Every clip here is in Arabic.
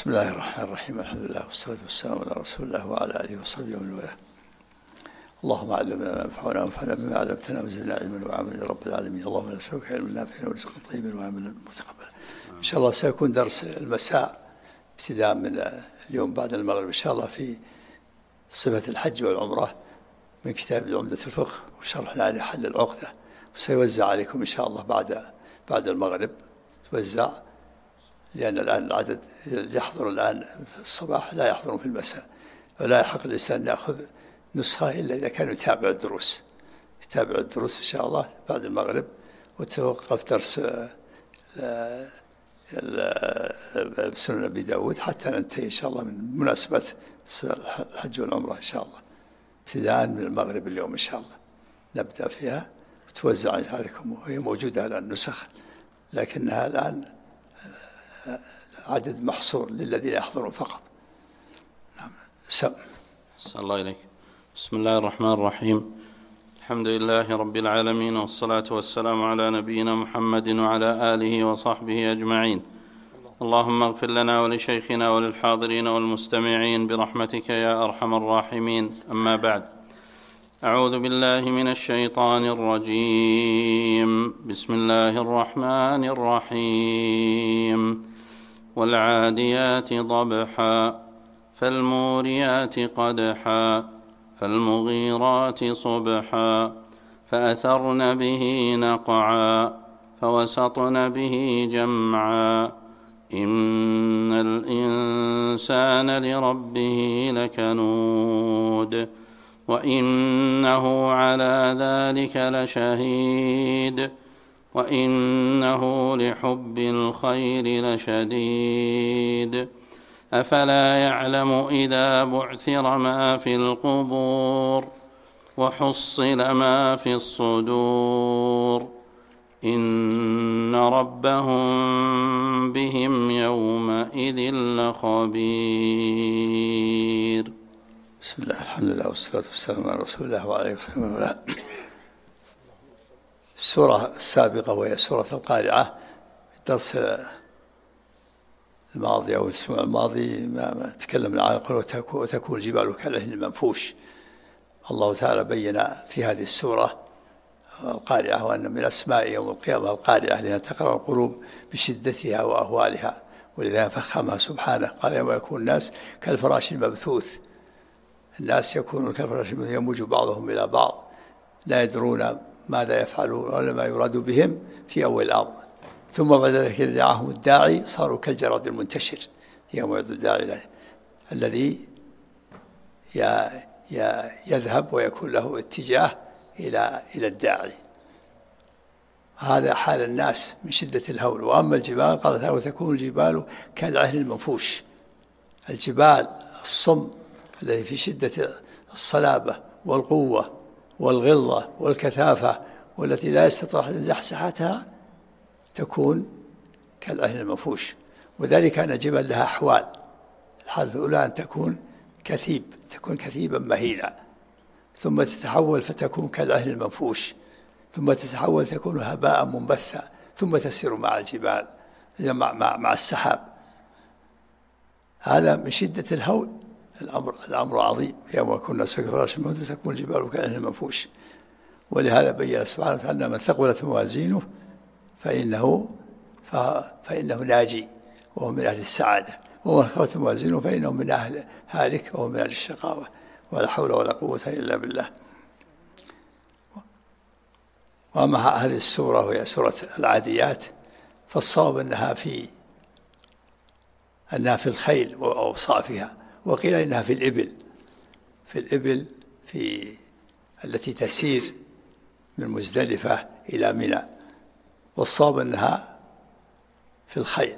بسم الله الرحمن الرحيم. الحمد لله والصلاة والسلام على رسول الله وعلى آله وصحبه ومن والاه. اللهم علمنا ما ينفعنا وانفعنا بما علمتنا وزدنا علما وعملا يا رب العالمين. اللهم نسألك علما نافعا ورزقا طيبا وعملا متقبلا. إن شاء الله سيكون درس المساء ابتداء من اليوم بعد المغرب إن شاء الله في صفة الحج والعمرة من كتاب عمدة الفقه وشرحنا عليه حل العقدة، وسيوزع عليكم إن شاء الله بعد المغرب توزع، لأن الآن العدد يحضر الآن في الصباح لا يحضرون في المساء، ولا يحق الإنسان يأخذ نسخة إلا إذا كان يتابع الدروس إن شاء الله بعد المغرب. وتوقف درس سنن أبي داود حتى ننتهي إن شاء الله من مناسبة الحج والعمرة إن شاء الله، ابتداء من المغرب اليوم إن شاء الله نبدأ فيها وتوزع عليكم. وهي موجودة الآن نسخ، لكنها الآن عدد محصور للذين يحضرون فقط. نعم. أسأل الله إليك. بسم الله الرحمن الرحيم. الحمد لله رب العالمين، والصلاة والسلام على نبينا محمد وعلى آله وصحبه أجمعين. اللهم اغفر لنا ولشيخنا وللحاضرين والمستمعين برحمتك يا أرحم الراحمين. أما بعد، أعوذ بالله من الشيطان الرجيم. بسم الله الرحمن الرحيم. والعاديات ضبحا فالموريات قدحا فالمغيرات صبحا فأثرن به نقعا فوسطن به جمعا إن الإنسان لربه لكنود وإنه على ذلك لشهيد وإنه لحب الخير لشديد أفلا يعلم إذا بعثر ما في القبور وحصل ما في الصدور إن ربهم بهم يومئذ لخبير. بسم الله الحمد لله والصلاة والسلام على رسول الله وعلى آله وصحبه وسلم. السورة السابقة وهي سورة القارعة، الدرس الماضي أو الأسبوع الماضي ما تكلمنا عن قوله وتكون الجبال كالعهن المنفوش. الله تعالى بين في هذه السورة القارعة وأن من أسماء يوم القيامة القارعة، لأنها تقرأ القلوب بشدتها وأهوالها، ولذا فخمها سبحانه قال يوم يكون الناس كالفراش المبثوث. الناس يكونون كالفراش المبثوث يموج بعضهم إلى بعض لا يدرون ماذا يفعلون ولا ما يراد بهم في أول الأمر، ثم بعد ذلك إذا دعاهم الداعي صاروا كالجراد المنتشر يوم يدعو الداعي له، الذي يذهب ويكون له اتجاه إلى الداعي. هذا حال الناس من شدة الهول. وأما الجبال قال تعالى وتكون الجبال كالعهن المنفوش. الجبال الصم الذي في شدة الصلابة والقوة والغلظة والكثافة والتي لا يستطيع أن زحزحتها تكون كالعهن المنفوش. وذلك أن الجبال لها أحوال. الحالة الأولى أن تكون كثيبا مهينا، ثم تتحول فتكون كالعهن المنفوش، ثم تتحول تكون هباء منبثا، ثم تسير مع الجبال مع السحاب. هذا من شدة الهول. الأمر عظيم. يوم يكون الناس كالفراش المبثوث تكون الجبال كالعهن المنفوش. ولهذا بين سبحانه وتعالى من ثقلت موازينه فإنه ناجي وهو من أهل السعادة، ومن خفت موازينه فإنه من أهل هالك وهو من أهل الشقاوة. ولا حول ولا قوة إلا بالله. وأما هذه السورة وهي سورة العاديات، فالصواب أنها في الخيل وأوصافها، وقيل إنها في الإبل التي تسير من مزدلفة إلى منى، والصواب أنها في الخيل.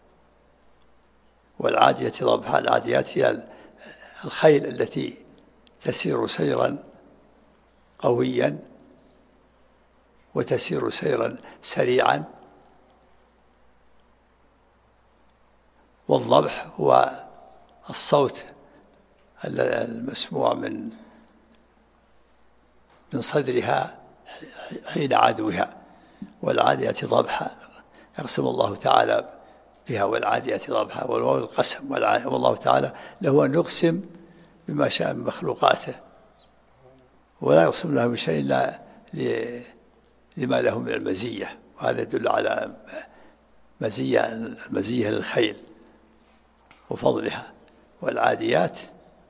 والعادية ضبحا، العاديات هي الخيل التي تسير سيرا قويا وتسير سيرا سريعا. والضبح هو الصوت المسموع من صدرها حين عدوها. والعادية ضبحا. يقسم الله تعالى بها والعاديات ضبحا، والواو القسم، والله تعالى له أن يقسم بما شاء من مخلوقاته، ولا يقسم له بشيء إلا لما له من المزية، وهذا يدل على المزية للخيل وفضلها. والعاديات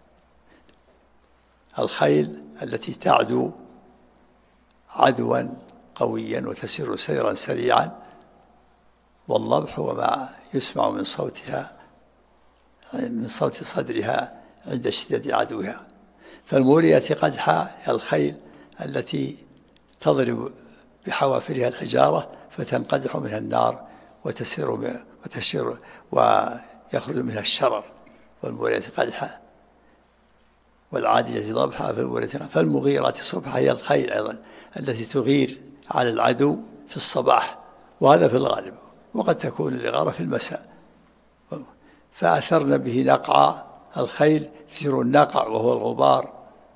الخيل التي تعدو عدوا قويا وتسير سيرا سريعا، والضبح وما يسمع من صوتها، من صوت صدرها عند شدة عدوها. فالموريات قدحا الخيل التي تضرب بحوافرها الحجارة فتنقدح منها النار وتسير ويخرج منها الشرر، والموريات قدحا. والعادية ضبحا فالمغيرات صبحا هي الخيل أيضا التي تغير على العدو في الصباح، وهذا في الغالب، وقد تكون الإغارة في المساء. فأثرن به نقعا الخيل تثير النقع وهو الغبار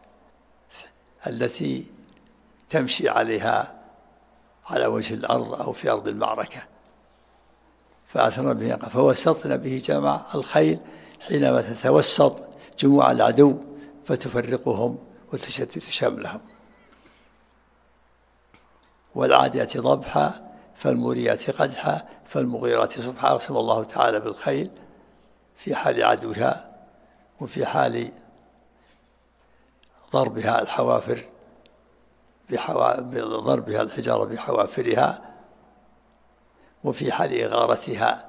التي تمشي عليها على وجه الأرض أو في أرض المعركة. فأثرن به نقعا فوسطن به جمع الخيل حينما تتوسط جموع العدو فتفرقهم وتشتت شملهم. والعاديات ضبحا فالموريات قدحا فالمغيرات صبحا. أقسم الله تعالى بالخيل في حال عدوها، وفي حال ضربها الحوافر بضربها الحجارة بحوافرها، وفي حال إغارتها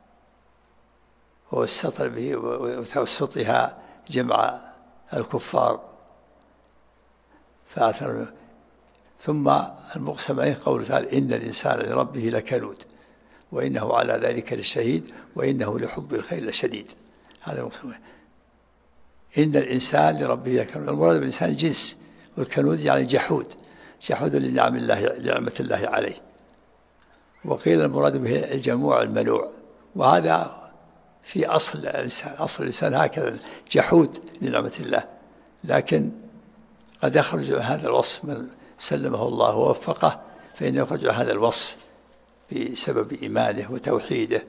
والسطر به وتوسطها جمع الكفار. فأثر. ثم المقسم عليه قوله تعالى إن الإنسان لربه لكنود وإنه على ذلك لشهيد وإنه لحب الخير لشديد. هذا المقسم عليه. إن الإنسان لربه لكنود، المراد بالإنسان الجنس، والكنود يعني جحود لنعمة الله عليه. وقيل المراد به الجموع المنوع، وهذا في أصل الإنسان هكذا جحود لنعمة الله، لكن قد يخرج عن هذا الوصف من سلمه الله ووفقه، فإنه يخرج عن هذا الوصف بسبب إيمانه وتوحيده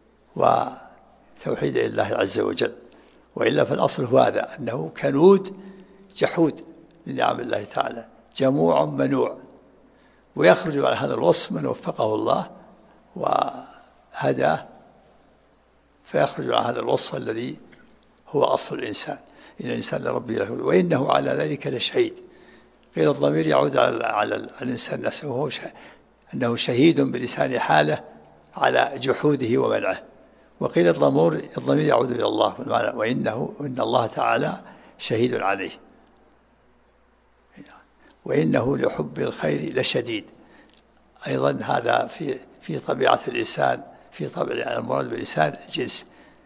لله عز وجل. وإلا فالأصل هو هذا، أنه كنود جحود لنعم الله تعالى، جموع منوع، ويخرج عن هذا الوصف من وفقه الله وهداه، فيخرج عن هذا الوصف الذي هو أصل الإنسان. إن الإنسان لربه لكنود وإنه على ذلك لشهيد. قيل الضمير يعود على الإنسان نفسه، وهو أنه شهيد بلسان حاله على جحوده ومنعه. وقيل الضمير يعود إلى الله، وإن الله تعالى شهيد عليه. وإنه لحب الخير لشديد، أيضا هذا في طبيعة الإنسان، في طبع المراد بالإنسان الجنس.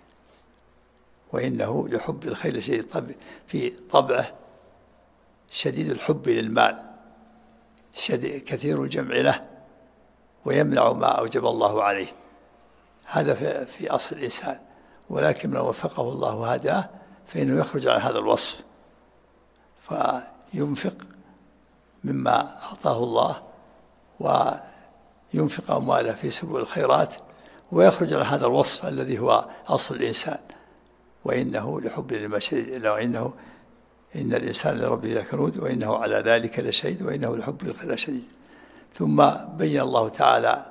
وإنه لحب الخير لشديد، في طبعه شديد الحب للمال، كثير الجمع له، ويمنع ما أوجب الله عليه. هذا في أصل الإنسان، ولكن من وفقه الله وهداه فإنه يخرج عن هذا الوصف، فينفق مما أعطاه الله وينفق أمواله في سبل الخيرات، ويخرج عن هذا الوصف الذي هو أصل الإنسان. وإنه لحب لما شديد، وإنه إن الإنسان لربه لكنود وإنه على ذلك لشهيد وإنه لحب الخير لشديد. ثم بين الله تعالى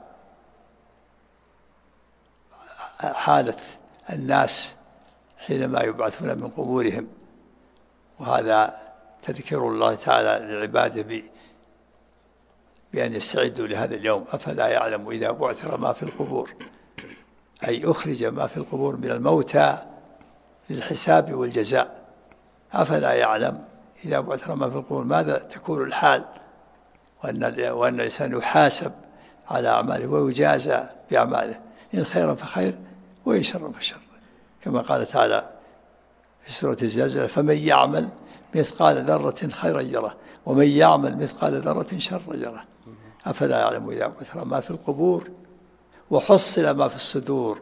حالة الناس حينما يبعثون من قبورهم، وهذا تذكير الله تعالى لعباده بأن يستعدوا لهذا اليوم. أفلا يعلم إذا بعثر ما في القبور، أي أخرج ما في القبور من الموتى للحساب والجزاء. أفلا يعلم إذا بعثر ما في القبور ماذا تكون الحال، وأن الإنسان يحاسب على أعماله ويجازى بأعماله، إن خيرا فخير وإن شرا فشر، كما قال تعالى في سورة الزلزلة فمن يعمل مثقال ذرة خيرا يره ومن يعمل مثقال ذرة شرا يره. أفلا يعلم إذا بعثر ما في القبور وحصل ما في الصدور،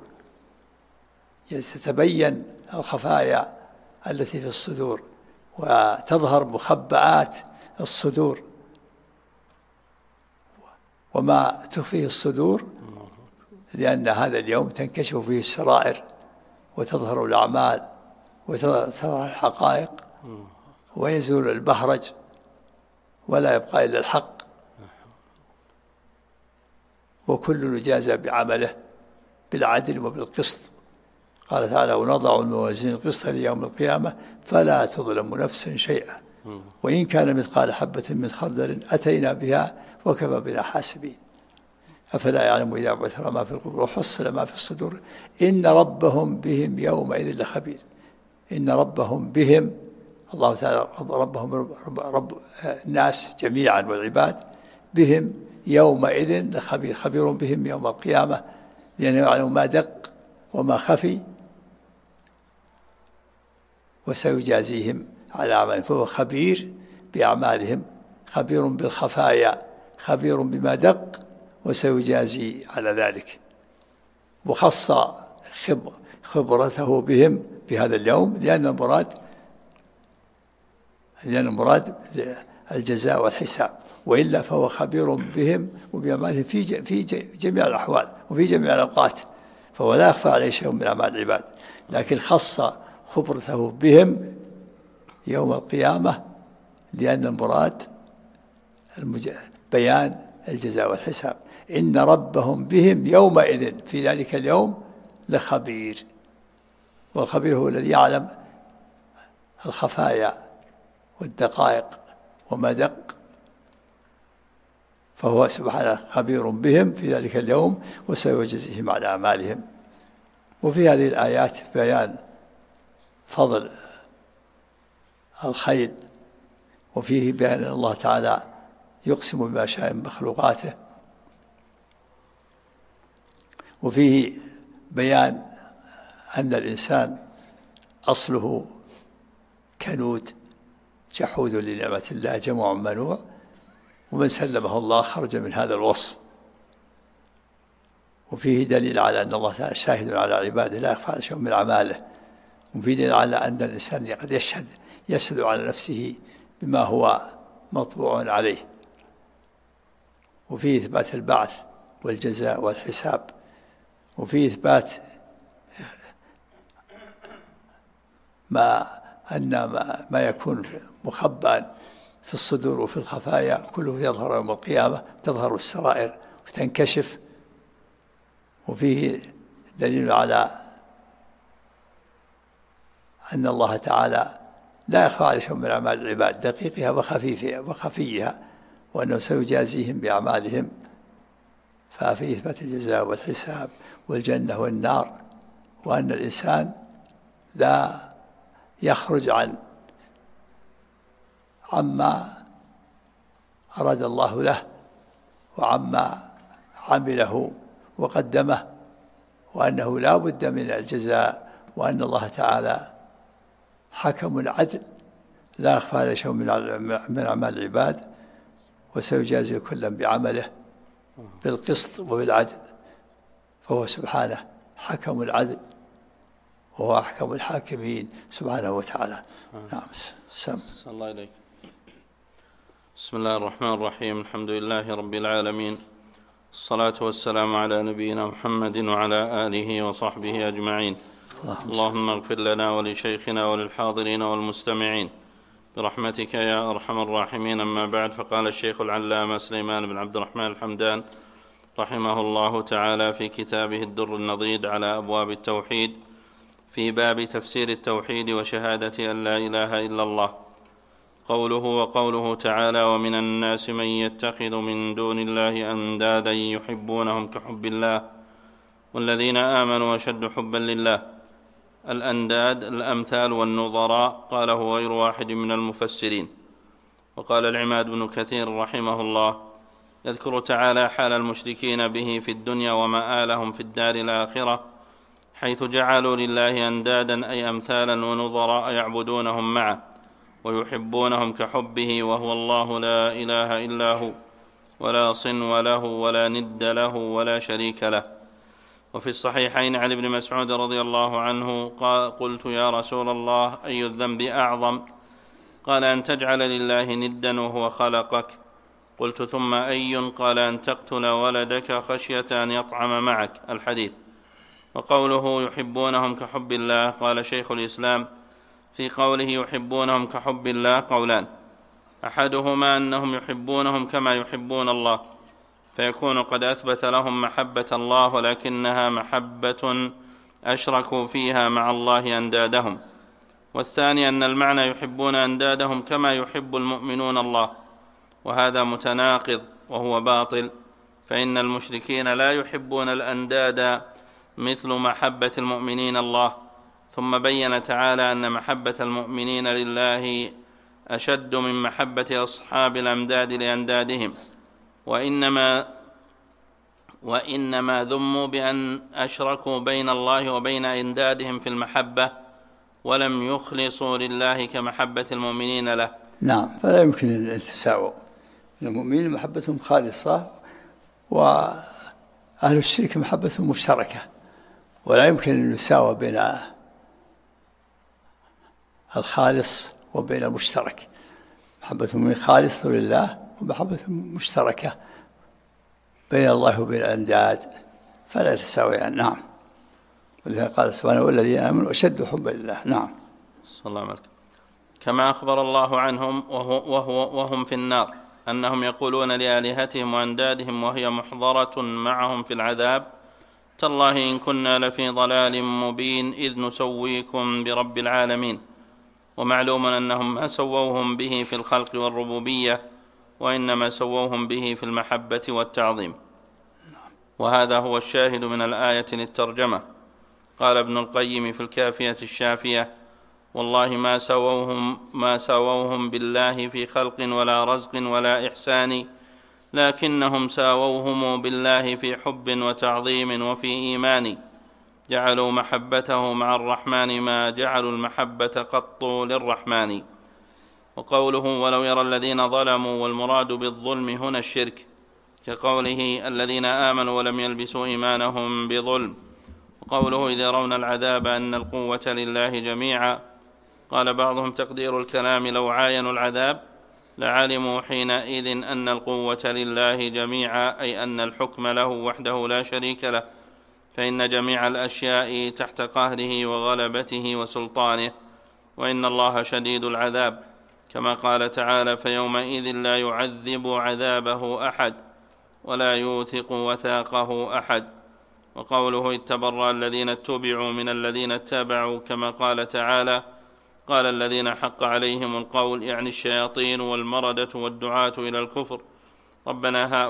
تتبين الخفايا التي في الصدور وتظهر مخبآت الصدور، وما تخفيه الصدور لأن هذا اليوم تنكشف فيه السرائر وتظهر الأعمال وتظهر الحقائق ويزول البهرج ولا يبقى إلا الحق، وكل يجازى بعمله بالعدل وبالقسط. قال تعالى: ونضع الموازين القسط ليوم القيامة فلا تظلم نفس شيئا وإن كان مثقال حبة من خردل أتينا بها وكفى بنا حاسبين. أفلا يعلم إذا بعثر ما في القبور وحصل ما في الصدور إن ربهم بهم يومئذ لخبير. إن ربهم بهم، الله تعالى ربهم رب الناس جميعا والعباد، بهم يومئذ لخبير، خبير بهم يوم القيامة، لأنه يعلم ما دق وما خفي وسيجازيهم على أعمالهم، فهو خبير بأعمالهم، خبير بالخفايا، خبير بما دق وسيجازي على ذلك. وخص خبرته بهم بهذا اليوم لأن المراد الجزاء والحساب، وإلا فهو خبير بهم وبأعمالهم في جميع الأحوال وفي جميع الأوقات، فهو لا يخفى عليه شيء من أعمال العباد، لكن خص خبرته بهم يوم القيامة لأن المراد بيان الجزاء والحساب. إن ربهم بهم يومئذ في ذلك اليوم لخبير، والخبير هو الذي يعلم الخفايا والدقائق وما دق، فهو سبحانه خبير بهم في ذلك اليوم وسيجزيهم على أعمالهم. وفي هذه الآيات بيان فضل الخيل، وفيه بيان أن الله تعالى يقسم بما شاء من مخلوقاته، وفيه بيان أن الإنسان أصله كنود جحود لنعمة الله جمع منوع، ومن سلمه الله خرج من هذا الوصف. وفيه دليل على أن الله تعالى شاهد على عباده لا يخفى على شيء من أعماله، وفيه دليل على أن الإنسان قد يشهد على نفسه بما هو مطبوع عليه، وفيه إثبات البعث والجزاء والحساب، وفيه إثبات ما يكون مخبأ في الصدور وفي الخفايا كله يظهر يوم القيامة، تظهر السرائر وتنكشف. وفيه دليل على أن الله تعالى لا يخفى عليه شيء من أعمال العباد دقيقها وخفيها، وأنه سيجازيهم بأعمالهم. ففيه إثبات الجزاء والحساب والجنة والنار، وأن الإنسان لا يخرج عما أراد الله له وعما عمله وقدمه، وأنه لا بد من الجزاء، وأن الله تعالى حكم عدل لا يخفى عليه شيء من أعمال العباد، وسيجازي كلا بعمله بالقسط وبالعدل، فهو سبحانه حكم العدل وهو أحكم الحاكمين سبحانه وتعالى. نعم. الله إليك. بسم الله الرحمن الرحيم. الحمد لله رب العالمين، الصلاة والسلام على نبينا محمد وعلى آله وصحبه أجمعين. اللهم اغفر لنا ولشيخنا وللحاضرين والمستمعين برحمتك يا أرحم الراحمين. أما بعد، فقال الشيخ العلامة سليمان بن عبد الرحمن الحمدان رحمه الله تعالى في كتابه الدر النضيد على أبواب التوحيد في باب تفسير التوحيد وشهادة أن لا إله إلا الله، وقوله تعالى: ومن الناس من يتخذ من دون الله أندادا يحبونهم كحب الله والذين آمنوا أشد حبا لله. الأنداد الأمثال والنظراء، قاله غير واحد من المفسرين. وقال العماد بن كثير رحمه الله: يذكر تعالى حال المشركين به في الدنيا ومآلهم في الدار الآخرة، حيث جعلوا لله أندادا أي أمثالا ونظراء يعبدونهم معه ويحبونهم كحبه، وهو الله لا إله إلا هو، ولا صنو له ولا ند له ولا شريك له. وفي الصحيحين عن ابن مسعود رضي الله عنه قال: قلت يا رسول الله أي الذنب أعظم؟ قال: أن تجعل لله ندا وهو خلقك. قلت ثم أي؟ قال أن تقتل ولدك خشية أن يطعم معك. الحديث. وقوله يحبونهم كحب الله، قال شيخ الإسلام في قوله يحبونهم كحب الله قولان: أحدهما أنهم يحبونهم كما يحبون الله، فيكون قد أثبت لهم محبة الله، ولكنها محبة أشركوا فيها مع الله أندادهم. والثاني أن المعنى يحبون أندادهم كما يحب المؤمنون الله، وهذا متناقض وهو باطل، فإن المشركين لا يحبون الأنداد مثل محبة المؤمنين الله. ثم بين تعالى أن محبة المؤمنين لله أشد من محبة أصحاب الأمداد لأندادهم، وإنما ذموا بأن أشركوا بين الله وبين أندادهم في المحبة، ولم يخلصوا لله كمحبة المؤمنين له. نعم، فلا يمكن التساوي. المؤمنين محبتهم خالصة، وأهل الشرك محبتهم مشتركة، ولا يمكن أن يساوى بين الخالص وبين المشترك. محبتهم خالصة لله، ومحبتهم مشتركة بين الله وبين الأنداد، فلا تساويان. نعم، ولذا قال سبحانه: والذين آمنوا أشد حبا لله. نعم. صلى الله عليه وسلم. كما أخبر الله عنهم وهم في النار أنهم يقولون لآلهتهم وأندادهم وهي محضرة معهم في العذاب: تالله إن كنا لفي ضلال مبين إذ نسويكم برب العالمين. ومعلوم أنهم ما سووهم به في الخلق والربوبية، وإنما سووهم به في المحبة والتعظيم. وهذا هو الشاهد من الآية للترجمة. قال ابن القيم في الكافية الشافية: والله ما ساووهم بالله في خلق ولا رزق ولا إحسان، لكنهم ساووهم بالله في حب وتعظيم وفي إيمان، جعلوا محبته مع الرحمن ما جعلوا المحبة قط للرحمن. وقوله: ولو يرى الذين ظلموا، والمراد بالظلم هنا الشرك، كقوله: الذين آمنوا ولم يلبسوا إيمانهم بظلم. وقوله: إذ يرون العذاب أن القوة لله جميعا. قال بعضهم: تقدير الكلام لو عاينوا العذاب لعلموا حينئذ أن القوة لله جميعا، أي أن الحكم له وحده لا شريك له، فإن جميع الأشياء تحت قهره وغلبته وسلطانه، وإن الله شديد العذاب، كما قال تعالى: فيومئذ لا يعذب عذابه أحد ولا يوثق وثاقه أحد. وقوله: إذ تبرأ الذين اتبعوا من الذين اتبعوا، كما قال تعالى: قال الذين حق عليهم القول، يعني الشياطين والمردة والدعاة إلى الكفر: ربنا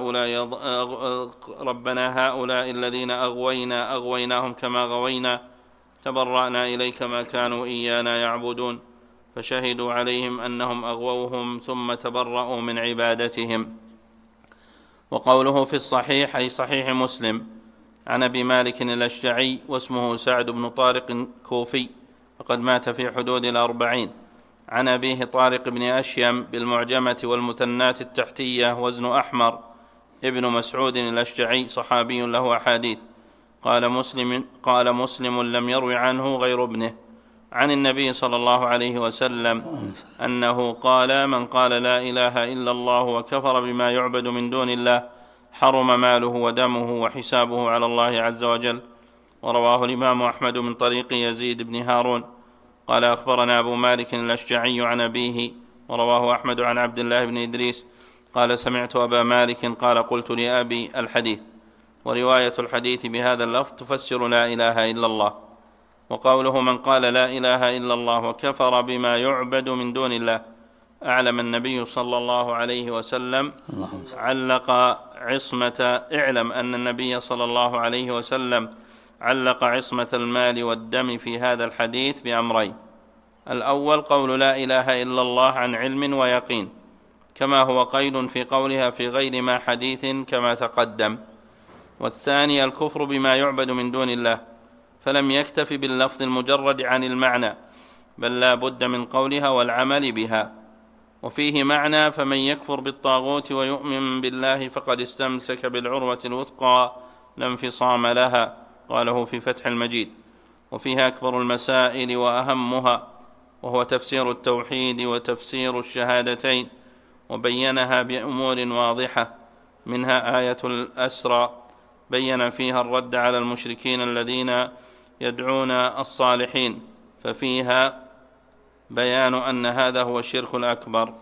هؤلاء الذين أغويناهم كما غوينا، تبرأنا إليك ما كانوا إيانا يعبدون، فشهدوا عليهم أنهم أغووهم ثم تبرأوا من عبادتهم. وقوله في الصحيح، أي صحيح مسلم، عن أبي مالك الأشجعي واسمه سعد بن طارق كوفي، وقد مات في حدود 40، عن أبيه طارق بن أشيم بالمعجمة والمثنات التحتية وزن أحمر، ابن مسعود الأشجعي، صحابي له أحاديث. قال مسلم لم يروي عنه غير ابنه، عن النبي صلى الله عليه وسلم أنه قال: من قال لا إله إلا الله وكفر بما يعبد من دون الله حرم ماله ودمه وحسابه على الله عز وجل. ورواه الإمام أحمد من طريق يزيد بن هارون قال: أخبرنا أبو مالك الأشجعي عن أبيه. ورواه أحمد عن عبد الله بن إدريس قال: سمعت أبا مالك قال: قلت لأبي. الحديث. ورواية الحديث بهذا اللفظ تفسر لا إله إلا الله. وقوله: من قال لا إله إلا الله وكفر بما يعبد من دون الله، أعلم النبي صلى الله عليه وسلم اعلم أن النبي صلى الله عليه وسلم علق عصمة المال والدم في هذا الحديث بأمرين: الأول قول لا إله إلا الله عن علم ويقين، كما هو قيد في قولها في غير ما حديث كما تقدم. والثاني الكفر بما يعبد من دون الله، فلم يكتف باللفظ المجرد عن المعنى، بل لا بد من قولها والعمل بها. وفيه معنى: فمن يكفر بالطاغوت ويؤمن بالله فقد استمسك بالعروة الوثقى لا انفصام لها، قاله في فتح المجيد. وفيها أكبر المسائل وأهمها، وهو تفسير التوحيد وتفسير الشهادتين، وبينها بأمور واضحة، منها آية الأسرى بين فيها الرد على المشركين الذين يدعون الصالحين، ففيها بيان أن هذا هو الشرك الأكبر.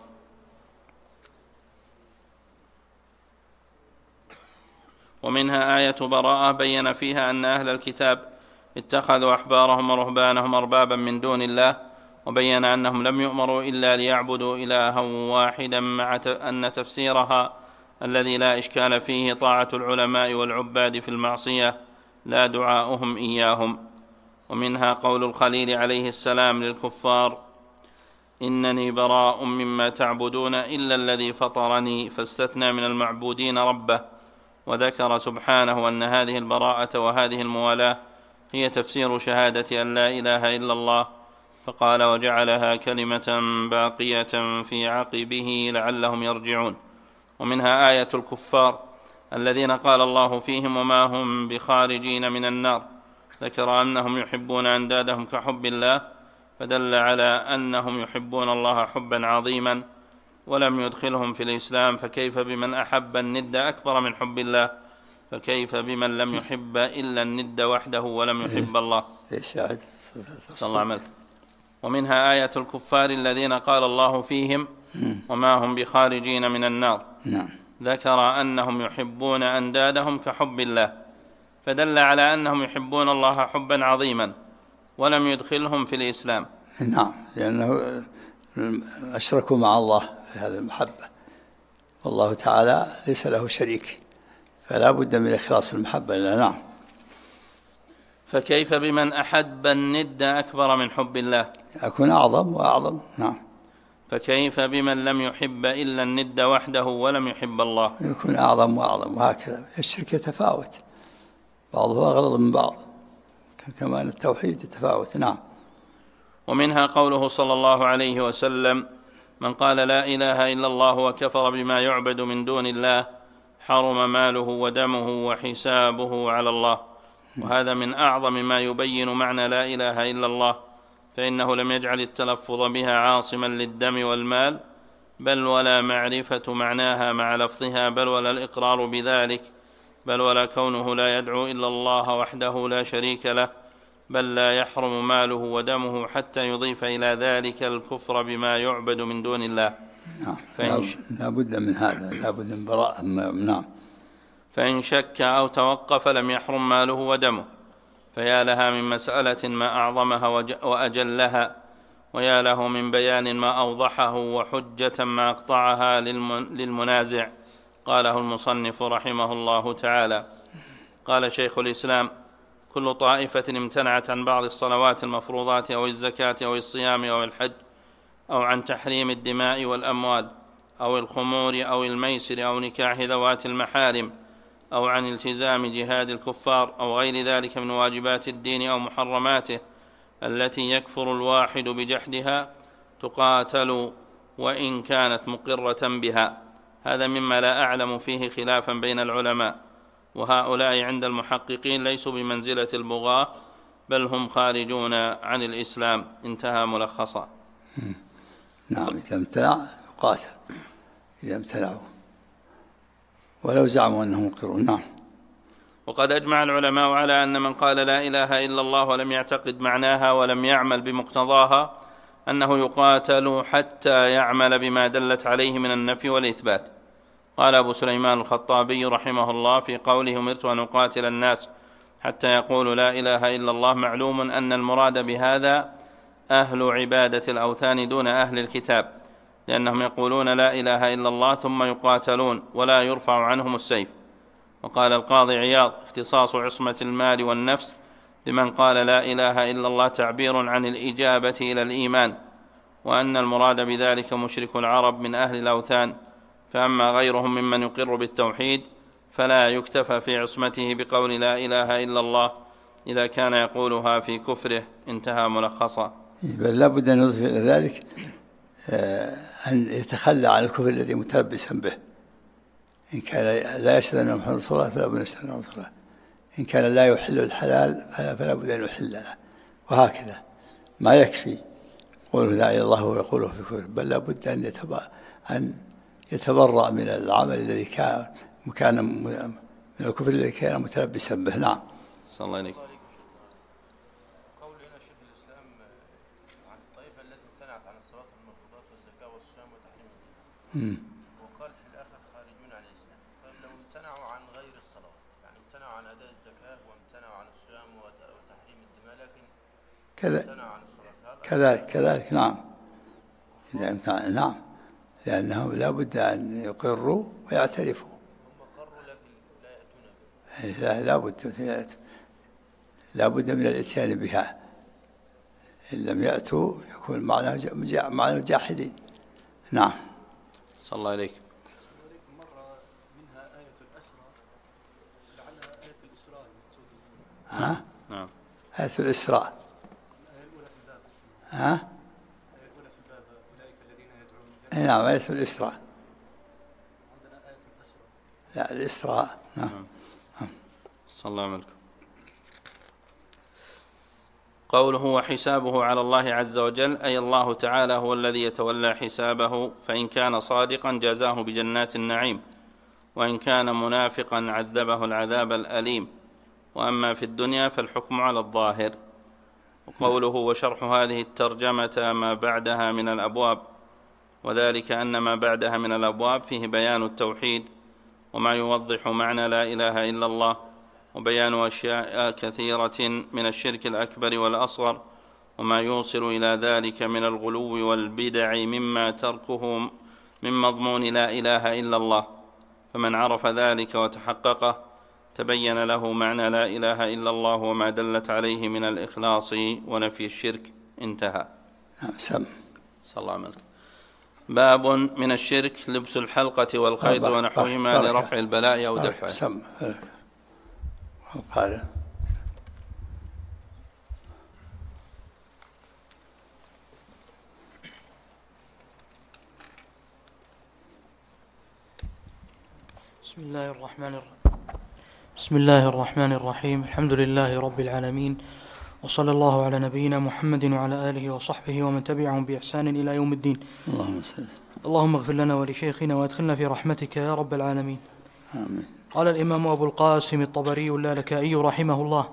ومنها آية براءة بين فيها أن أهل الكتاب اتخذوا أحبارهم ورهبانهم أربابا من دون الله، وبين أنهم لم يؤمروا إلا ليعبدوا إلها واحدا، مع أن تفسيرها الذي لا إشكال فيه طاعة العلماء والعباد في المعصية لا دعاؤهم إياهم. ومنها قول الخليل عليه السلام للكفار: إنني براء مما تعبدون إلا الذي فطرني، فاستثنى من المعبودين ربه، وذكر سبحانه أن هذه البراءة وهذه الموالاة هي تفسير شهادة أن لا إله إلا الله، فقال: وجعلها كلمة باقية في عقبه لعلهم يرجعون. ومنها آية الكفار الذين قال الله فيهم: وما هم بخارجين من النار، ذكر أنهم يحبون أندادهم كحب الله، فدل على أنهم يحبون الله حبا عظيما، ولم يدخلهم في الإسلام، فكيف بمن أحب الند أكبر من حب الله؟ فكيف بمن لم يحب إلا الند وحده ولم يحب الله؟ صلى الله عليه وسلم. ومنها آية الكفار الذين قال الله فيهم: وما هم بخارجين من النار، ذكر أنهم يحبون أندادهم كحب الله، فدل على أنهم يحبون الله حبا عظيما، ولم يدخلهم في الإسلام. نعم، لأنه أشركوا مع الله في هذه المحبة، والله تعالى ليس له شريك، فلا بد من إخلاص المحبة لله. نعم. فكيف بمن أحب الند أكبر من حب الله؟ يكون أعظم وأعظم. نعم. فكيف بمن لم يحب إلا الند وحده ولم يحب الله؟ يكون أعظم وأعظم، وهكذا. الشرك يتفاوت، بعضه أغلظ من بعض، كمان التوحيد يتفاوت. نعم. ومنها قوله صلى الله عليه وسلم: من قال لا إله إلا الله وكفر بما يعبد من دون الله حرم ماله ودمه وحسابه على الله. وهذا من أعظم ما يبين معنى لا إله إلا الله، فإنه لم يجعل التلفظ بها عاصما للدم والمال، بل ولا معرفة معناها مع لفظها، بل ولا الإقرار بذلك، بل ولا كونه لا يدعو إلا الله وحده لا شريك له، بل لا يحرم ماله ودمه حتى يضيف إلى ذلك الكفر بما يعبد من دون الله. لا بد من هذا، لا بد من براءة. نعم. فإن شك أو توقف لم يحرم ماله ودمه، فيا لها من مسألة ما أعظمها وأجلها، ويا له من بيان ما أوضحه وحجة ما أقطعها للمنازع. قاله المصنف رحمه الله تعالى. قال شيخ الإسلام: كل طائفة امتنعت عن بعض الصلوات المفروضات أو الزكاة أو الصيام أو الحج، أو عن تحريم الدماء والأموال أو الخمور أو الميسر أو نكاح ذوات المحارم، أو عن التزام جهاد الكفار أو غير ذلك من واجبات الدين أو محرماته التي يكفر الواحد بجحدها، تقاتل وإن كانت مقرة بها. هذا مما لا أعلم فيه خلافا بين العلماء، وهؤلاء عند المحققين ليسوا بمنزلة البغاة، بل هم خارجون عن الإسلام. انتهى ملخصا. نعم. إذا امتنع يقاتل، إذا امتنعوا ولو زعموا أنهم مقرون. نعم. وقد أجمع العلماء على أن من قال لا إله إلا الله ولم يعتقد معناها ولم يعمل بمقتضاها أنه يقاتل حتى يعمل بما دلت عليه من النفي والإثبات. قال أبو سليمان الخطابي رحمه الله في قوله: أمرت أن أقاتل الناس حتى يقولوا لا إله إلا الله، معلوم أن المراد بهذا أهل عبادة الأوثان دون أهل الكتاب، لأنهم يقولون لا إله إلا الله ثم يقاتلون ولا يرفع عنهم السيف. وقال القاضي عياض: اختصاص عصمة المال والنفس بمن قال لا إله إلا الله تعبير عن الإجابة إلى الإيمان، وأن المراد بذلك مشرك العرب من أهل الأوثان، فأما غيرهم ممن يقر بالتوحيد فلا يكتفى في عصمته بقول لا إله إلا الله إذا كان يقولها في كفره. انتهى ملخصا. بل لا بد أن يضيف إلى ذلك أن يتخلى عن الكفر الذي متلبسا به. إن كان لا يشهد أن محمد رسول الله فلا بد أن يشهد أن رسول الله، إن كان لا يحل الحلال فلا بد أن يحل له، وهكذا. ما يكفي قوله لا إله إلا الله ويقوله في كفر، بل لا بد أن يتبرأ من العمل الذي كان من الكفر الذي كان متلبسا به. نعم. صلى الله عليك. قول هنا شيخ الإسلام عن الطائفة التي امتنعت عن الصلاة والمفروضات والزكاة والصيام وتحريم الزنا، وقال في الآخر خارجون عن الإسلام. طيب لو امتنعوا عن غير الصلاة، يعني امتنعوا عن أداء الزكاة وامتنعوا عن الصيام وتحريم الدماء، لكن امتنعوا عن الصلاة، كذلك نعم. إذا امتنع نعم، لأنهم لا بد أن يقروا ويعترفوا. هم قروا لكن لا يأتون بها. لا بد من الإتيان بها. إن لم يأتوا يكون معنى جاحدين. نعم. صلى الله عليك. مرة منها آية الأسرى لعلها آية الإسراء المقصود. نعم. آية الإسراء. الآية الأولى في الباب. الآية الأولى في الباب أولئك الذين يدعون. نعم آية الإسراء. عندنا آية الأسرى. لا الإسراء. نعم. صلى الله عليكم. قوله وحسابه على الله عز وجل، أي الله تعالى هو الذي يتولى حسابه، فإن كان صادقا جازاه بجنات النعيم، وإن كان منافقا عذبه العذاب الأليم، وأما في الدنيا فالحكم على الظاهر. وقوله وشرح هذه الترجمة ما بعدها من الأبواب، وذلك أن ما بعدها من الأبواب فيه بيان التوحيد وما يوضح معنى لا إله إلا الله، وبيان أشياء كثيرة من الشرك الأكبر والأصغر، وما يوصل إلى ذلك من الغلو والبدع مما تركه من مضمون لا إله إلا الله. فمن عرف ذلك وتحققه تبين له معنى لا إله إلا الله وما دلت عليه من الإخلاص ونفي الشرك. انتهى. سم. صلى الله عليه وسلم. باب من الشرك لبس الحلقة والخيط ونحوهما لرفع البلاء أو دفعه. سم. القارئ. بسم الله الرحمن الرحيم. الحمد لله رب العالمين، وصلى الله على نبينا محمد وعلى آله وصحبه ومن تبعهم بإحسان إلى يوم الدين. اللهم اغفر لنا ولشيخنا وادخلنا في رحمتك يا رب العالمين. آمين. قال الإمام أبو القاسم الطبري اللالكائي رحمه الله: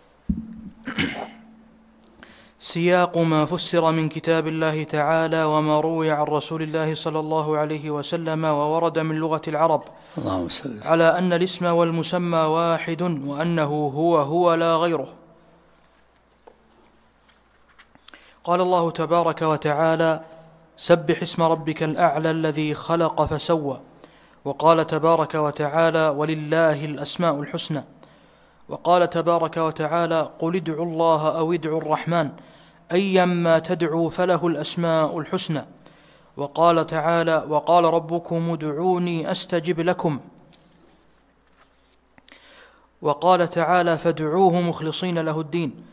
سياق ما فسر من كتاب الله تعالى وما روي عن رسول الله صلى الله عليه وسلم وورد من لغة العرب على أن الاسم والمسمى واحد، وأنه هو لا غيره. قال الله تبارك وتعالى: سبح اسم ربك الأعلى الذي خلق فسوى. وقال تبارك وتعالى: ولله الأسماء الحسنى. وقال تبارك وتعالى: قل ادعوا الله أو ادعوا الرحمن أيما تدعوا فله الأسماء الحسنى. وقال تعالى: وقال ربكم ادعوني أستجب لكم. وقال تعالى: فادعوه مخلصين له الدين.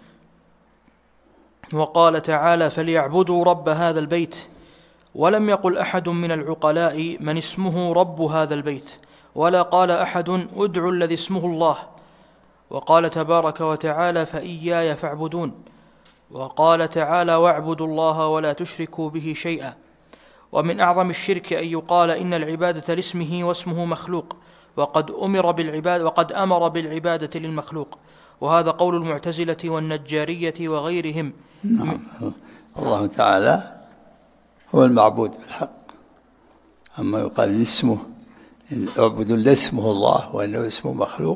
وقال تعالى: فليعبدوا رب هذا البيت. ولم يقل أحد من العقلاء من اسمه رب هذا البيت، ولا قال أحد ادعوا الذي اسمه الله. وقال تبارك وتعالى: فإياي فاعبدون. وقال تعالى: واعبدوا الله ولا تشركوا به شيئا. ومن أعظم الشرك أن يقال إن العبادة لاسمه واسمه مخلوق، وقد أمر بالعبادة للمخلوق، وهذا قول المعتزلة والنجارية وغيرهم. نعم. الله تعالى هو المعبود بالحق. أما يقال إن اسمه إن اعبدوا لا اسمه الله وأنه اسمه مخلوق،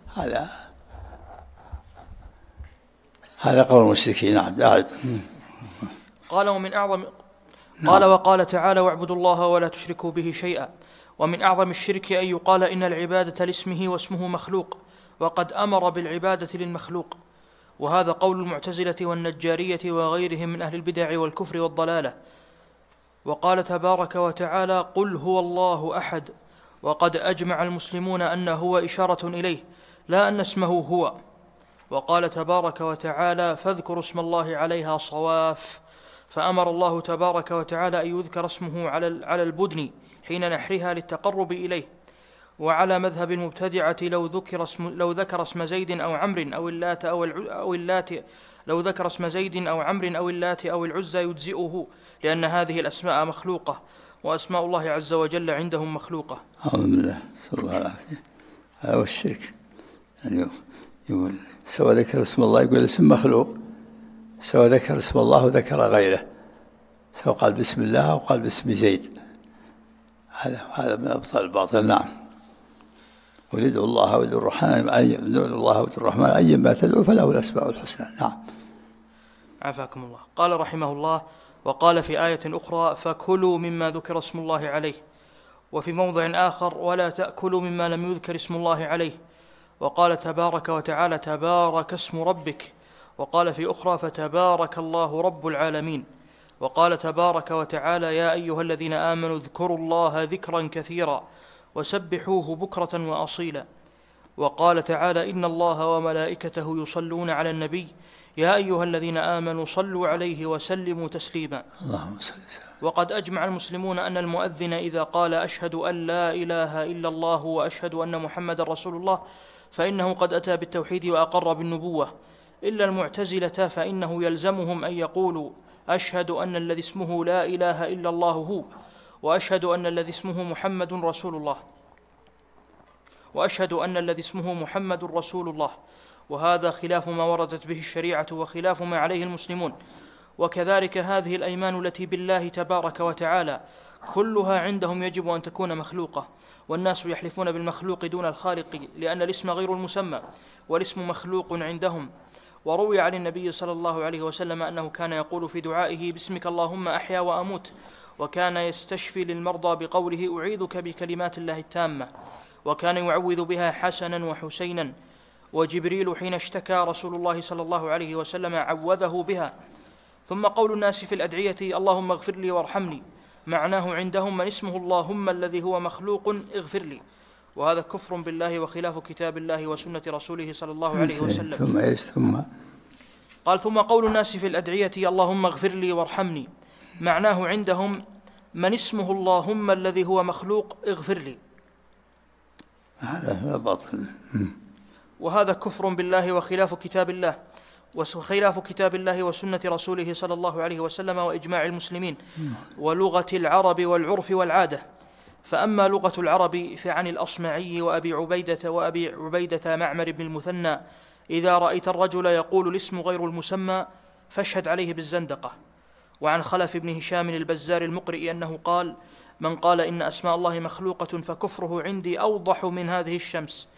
هذا قول المشركين. نعم. قال ومن أعظم قال وقال تعالى: واعبدوا الله ولا تشركوا به شيئا. ومن أعظم الشرك أن يقال إن العبادة لاسمه واسمه مخلوق، وقد أمر بالعبادة للمخلوق، وهذا قول المعتزلة والنجارية وغيرهم من أهل البدع والكفر والضلالة. وقال تبارك وتعالى: قل هو الله أحد. وقد أجمع المسلمون أنه هو إشارة إليه، لا أن اسمه هو. وقال تبارك وتعالى: فاذكروا اسم الله عليها صواف. فأمر الله تبارك وتعالى أن يذكر اسمه على البدن حين نحرها للتقرب إليه. وعلى مذهب المبتدعة لو ذكر اسم زيد أو عمرو أو اللات لو ذكر اسم زيد أو عمرو أو اللات أو العزى يجزئه، لأن هذه الأسماء مخلوقة. وأسماء الله عز وجل عندهم مخلوقة. أعوذ بالله، نسأل الله العافية. هذا هو الشرك، يعني يقول سواء ذكر اسم الله يقول اسم مخلوق، سواء ذكر اسم الله وذكر غيره، سواء قال بسم الله أو قال باسم زيد، هذا من أبطال الباطل. نعم. وادعوا الله وادعوا الرحمن، أي ما تدعو فله الأسماء الحسنى. نعم. عافاكم الله. قال رحمه الله: وقال في آية أخرى: فكلوا مما ذكر اسم الله عليه. وفي موضع آخر: ولا تأكلوا مما لم يذكر اسم الله عليه. وقال تبارك وتعالى: تبارك اسم ربك. وقال في أخرى: فتبارك الله رب العالمين. وقال تبارك وتعالى: يا أيها الذين آمنوا اذكروا الله ذكرا كثيرا وسبحوه بكرة وأصيلا. وقال تعالى: إن الله وملائكته يصلون على النبي يا أيها الذين آمنوا صلوا عليه وسلموا تسليما. اللهم صل وسلم. وقد أجمع المسلمون أن المؤذن إذا قال: أشهد أن لا إله إلا الله وأشهد أن محمد رسول الله، فإنه قد أتى بالتوحيد وأقر بالنبوة، إلا المعتزلة فإنه يلزمهم أن يقولوا: أشهد أن الذي اسمه لا إله إلا الله هو، وأشهد أن الذي اسمه محمد رسول الله، وأشهد أن الذي اسمه محمد رسول الله. وهذا خلاف ما وردت به الشريعة وخلاف ما عليه المسلمون. وكذلك هذه الأيمان التي بالله تبارك وتعالى كلها عندهم يجب أن تكون مخلوقة، والناس يحلفون بالمخلوق دون الخالق، لأن الاسم غير المسمى والاسم مخلوق عندهم. وروي عن النبي صلى الله عليه وسلم أنه كان يقول في دعائه: باسمك اللهم أحيا وأموت. وكان يستشفي للمرضى بقوله: أعيذك بكلمات الله التامة. وكان يعوذ بها حسنا وحسينا. وجبريل حين اشتكى رسول الله صلى الله عليه وسلم عوذه بها. ثم قول الناس في الأدعية: اللهم اغفر لي وارحمني، معناه عندهم من اسمه اللهم الذي هو مخلوق اغفر لي. وهذا كفر بالله وخلاف كتاب الله وسنة رسوله صلى الله عليه وسلم. ثم إيش؟ قال: ثم قول الناس في الأدعية: اللهم اغفر لي وارحمني، معناه عندهم من اسمه اللهم الذي هو مخلوق اغفر لي. هذا باطل. وهذا كفر بالله وخلاف كتاب الله وخلاف كتاب الله وسنة رسوله صلى الله عليه وسلم وإجماع المسلمين ولغة العرب والعرف والعادة. فأما لغة العرب فعن الأصمعي وأبي عبيدة معمر بن المثنى: إذا رأيت الرجل يقول الاسم غير المسمى فاشهد عليه بالزندقة. وعن خلف بن هشام البزار المقرئ أنه قال: من قال إن أسماء الله مخلوقة فكفره عندي أوضح من هذه الشمس.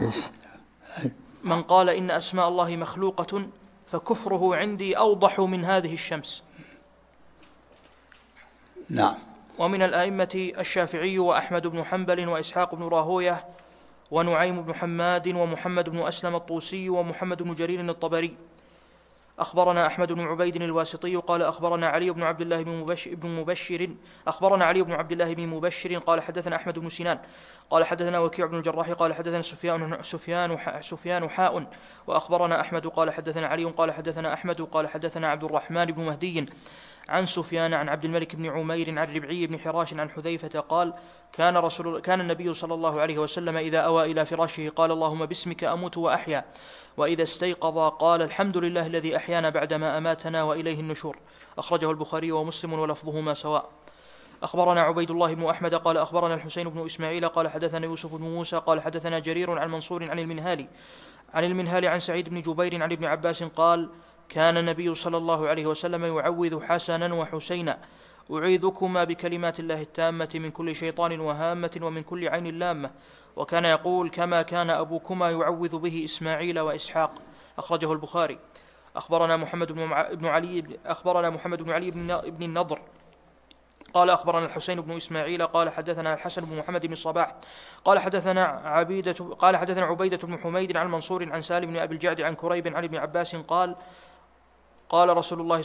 من قال إن أسماء الله مخلوقة فكفره عندي أوضح من هذه الشمس. نعم. ومن الأئمة الشافعي وأحمد بن حنبل وإسحاق بن راهويه ونعيم بن حماد ومحمد بن أسلم الطوسي ومحمد بن جرير الطبري. أخبرنا أحمد بن عبيد الواسطي قال: أخبرنا علي بن عبد الله بن مبشر قال: حدثنا أحمد بن سنان قال: حدثنا وكيع بن الجراح قال: حدثنا سفيان حاء وأخبرنا أحمد قال: حدثنا علي قال: حدثنا أحمد قال: حدثنا عبد الرحمن بن مهدي عن سفيان عن عبد الملك بن عمير عن ربعي بن حراش عن حذيفة قال: كان النبي صلى الله عليه وسلم إذا أوى إلى فراشه قال: اللهم باسمك أموت وأحيا. وإذا استيقظ قال: الحمد لله الذي أحيانا بعدما أماتنا وإليه النشور. أخرجه البخاري ومسلم ولفظهما سواء. أخبرنا عبيد الله بن أحمد قال: أخبرنا الحسين بن إسماعيل قال: حدثنا يوسف بن موسى قال: حدثنا جرير عن منصور عن المنهال عن سعيد بن جبير عن ابن عباس قال: كان النبي صلى الله عليه وسلم يعوذ حسنا وحسينا: أعيذكما بكلمات الله التامة من كل شيطان وهامة ومن كل عين لامة. وكان يقول: كما كان أبوكما يعوذ به إسماعيل وإسحاق. أخرجه البخاري. أخبرنا محمد بن علي بن النضر قال: أخبرنا الحسين بن إسماعيل قال: حدثنا الحسن بن محمد بن الصباح قال: حدثنا عبيدة بن حميد عن منصور عن سالم بن أبي الجعد عن كريب عن ابن عباس قال رسول الله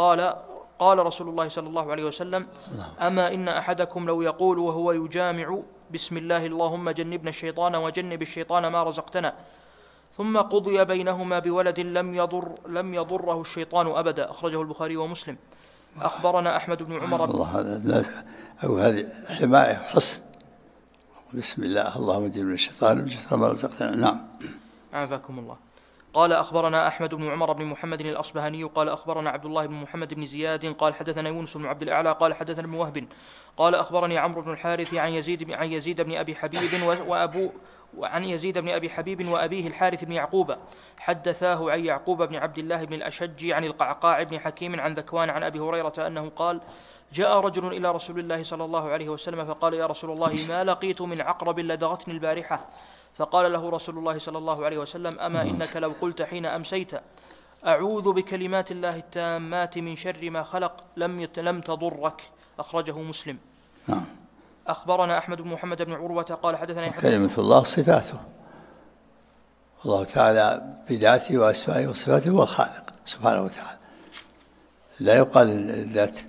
صلى الله عليه وسلم: أما إن أحدكم لو يقول وهو يجامع: بسم الله اللهم جنبنا الشيطان وجنب الشيطان ما رزقتنا، ثم قضي بينهما بولد لم يضره الشيطان أبدا. أخرجه البخاري ومسلم. أخبرنا أحمد بن عمر هذه حماية حصن. بسم الله اللهم جنبنا الشيطان وجنب ما رزقتنا. نعم. عافاكم الله. قال أخبرنا أحمد بن عمر بن محمد الأصبهاني قال أخبرنا عبد الله بن محمد بن زياد قال حدثنا يونس بن عبد الأعلى قال حدثنا ابن وهب قال أخبرني عمرو بن الحارث عن يزيد بن أبي حبيب وأبيه الحارث بن يعقوب حدثاه عن يعقوب بن عبد الله بن الأشج عن القعقاع بن حكيم عن ذكوان عن أبي هريرة أنه قال جاء رجل إلى رسول الله صلى الله عليه وسلم فقال يا رسول الله ما لقيت من عقرب لدغتني البارحة فقال له رسول الله صلى الله عليه وسلم أما إنك لو قلت حين أمسيت أعوذ بكلمات الله التامات من شر ما خلق لم تضرك. أخرجه مسلم. نعم. أخبرنا أحمد بن محمد بن عروة قال حدثنا كلمة الله صفاته، الله تعالى بذاته وأسمائه وصفاته هو الخالق سبحانه وتعالى، لا يقال الذات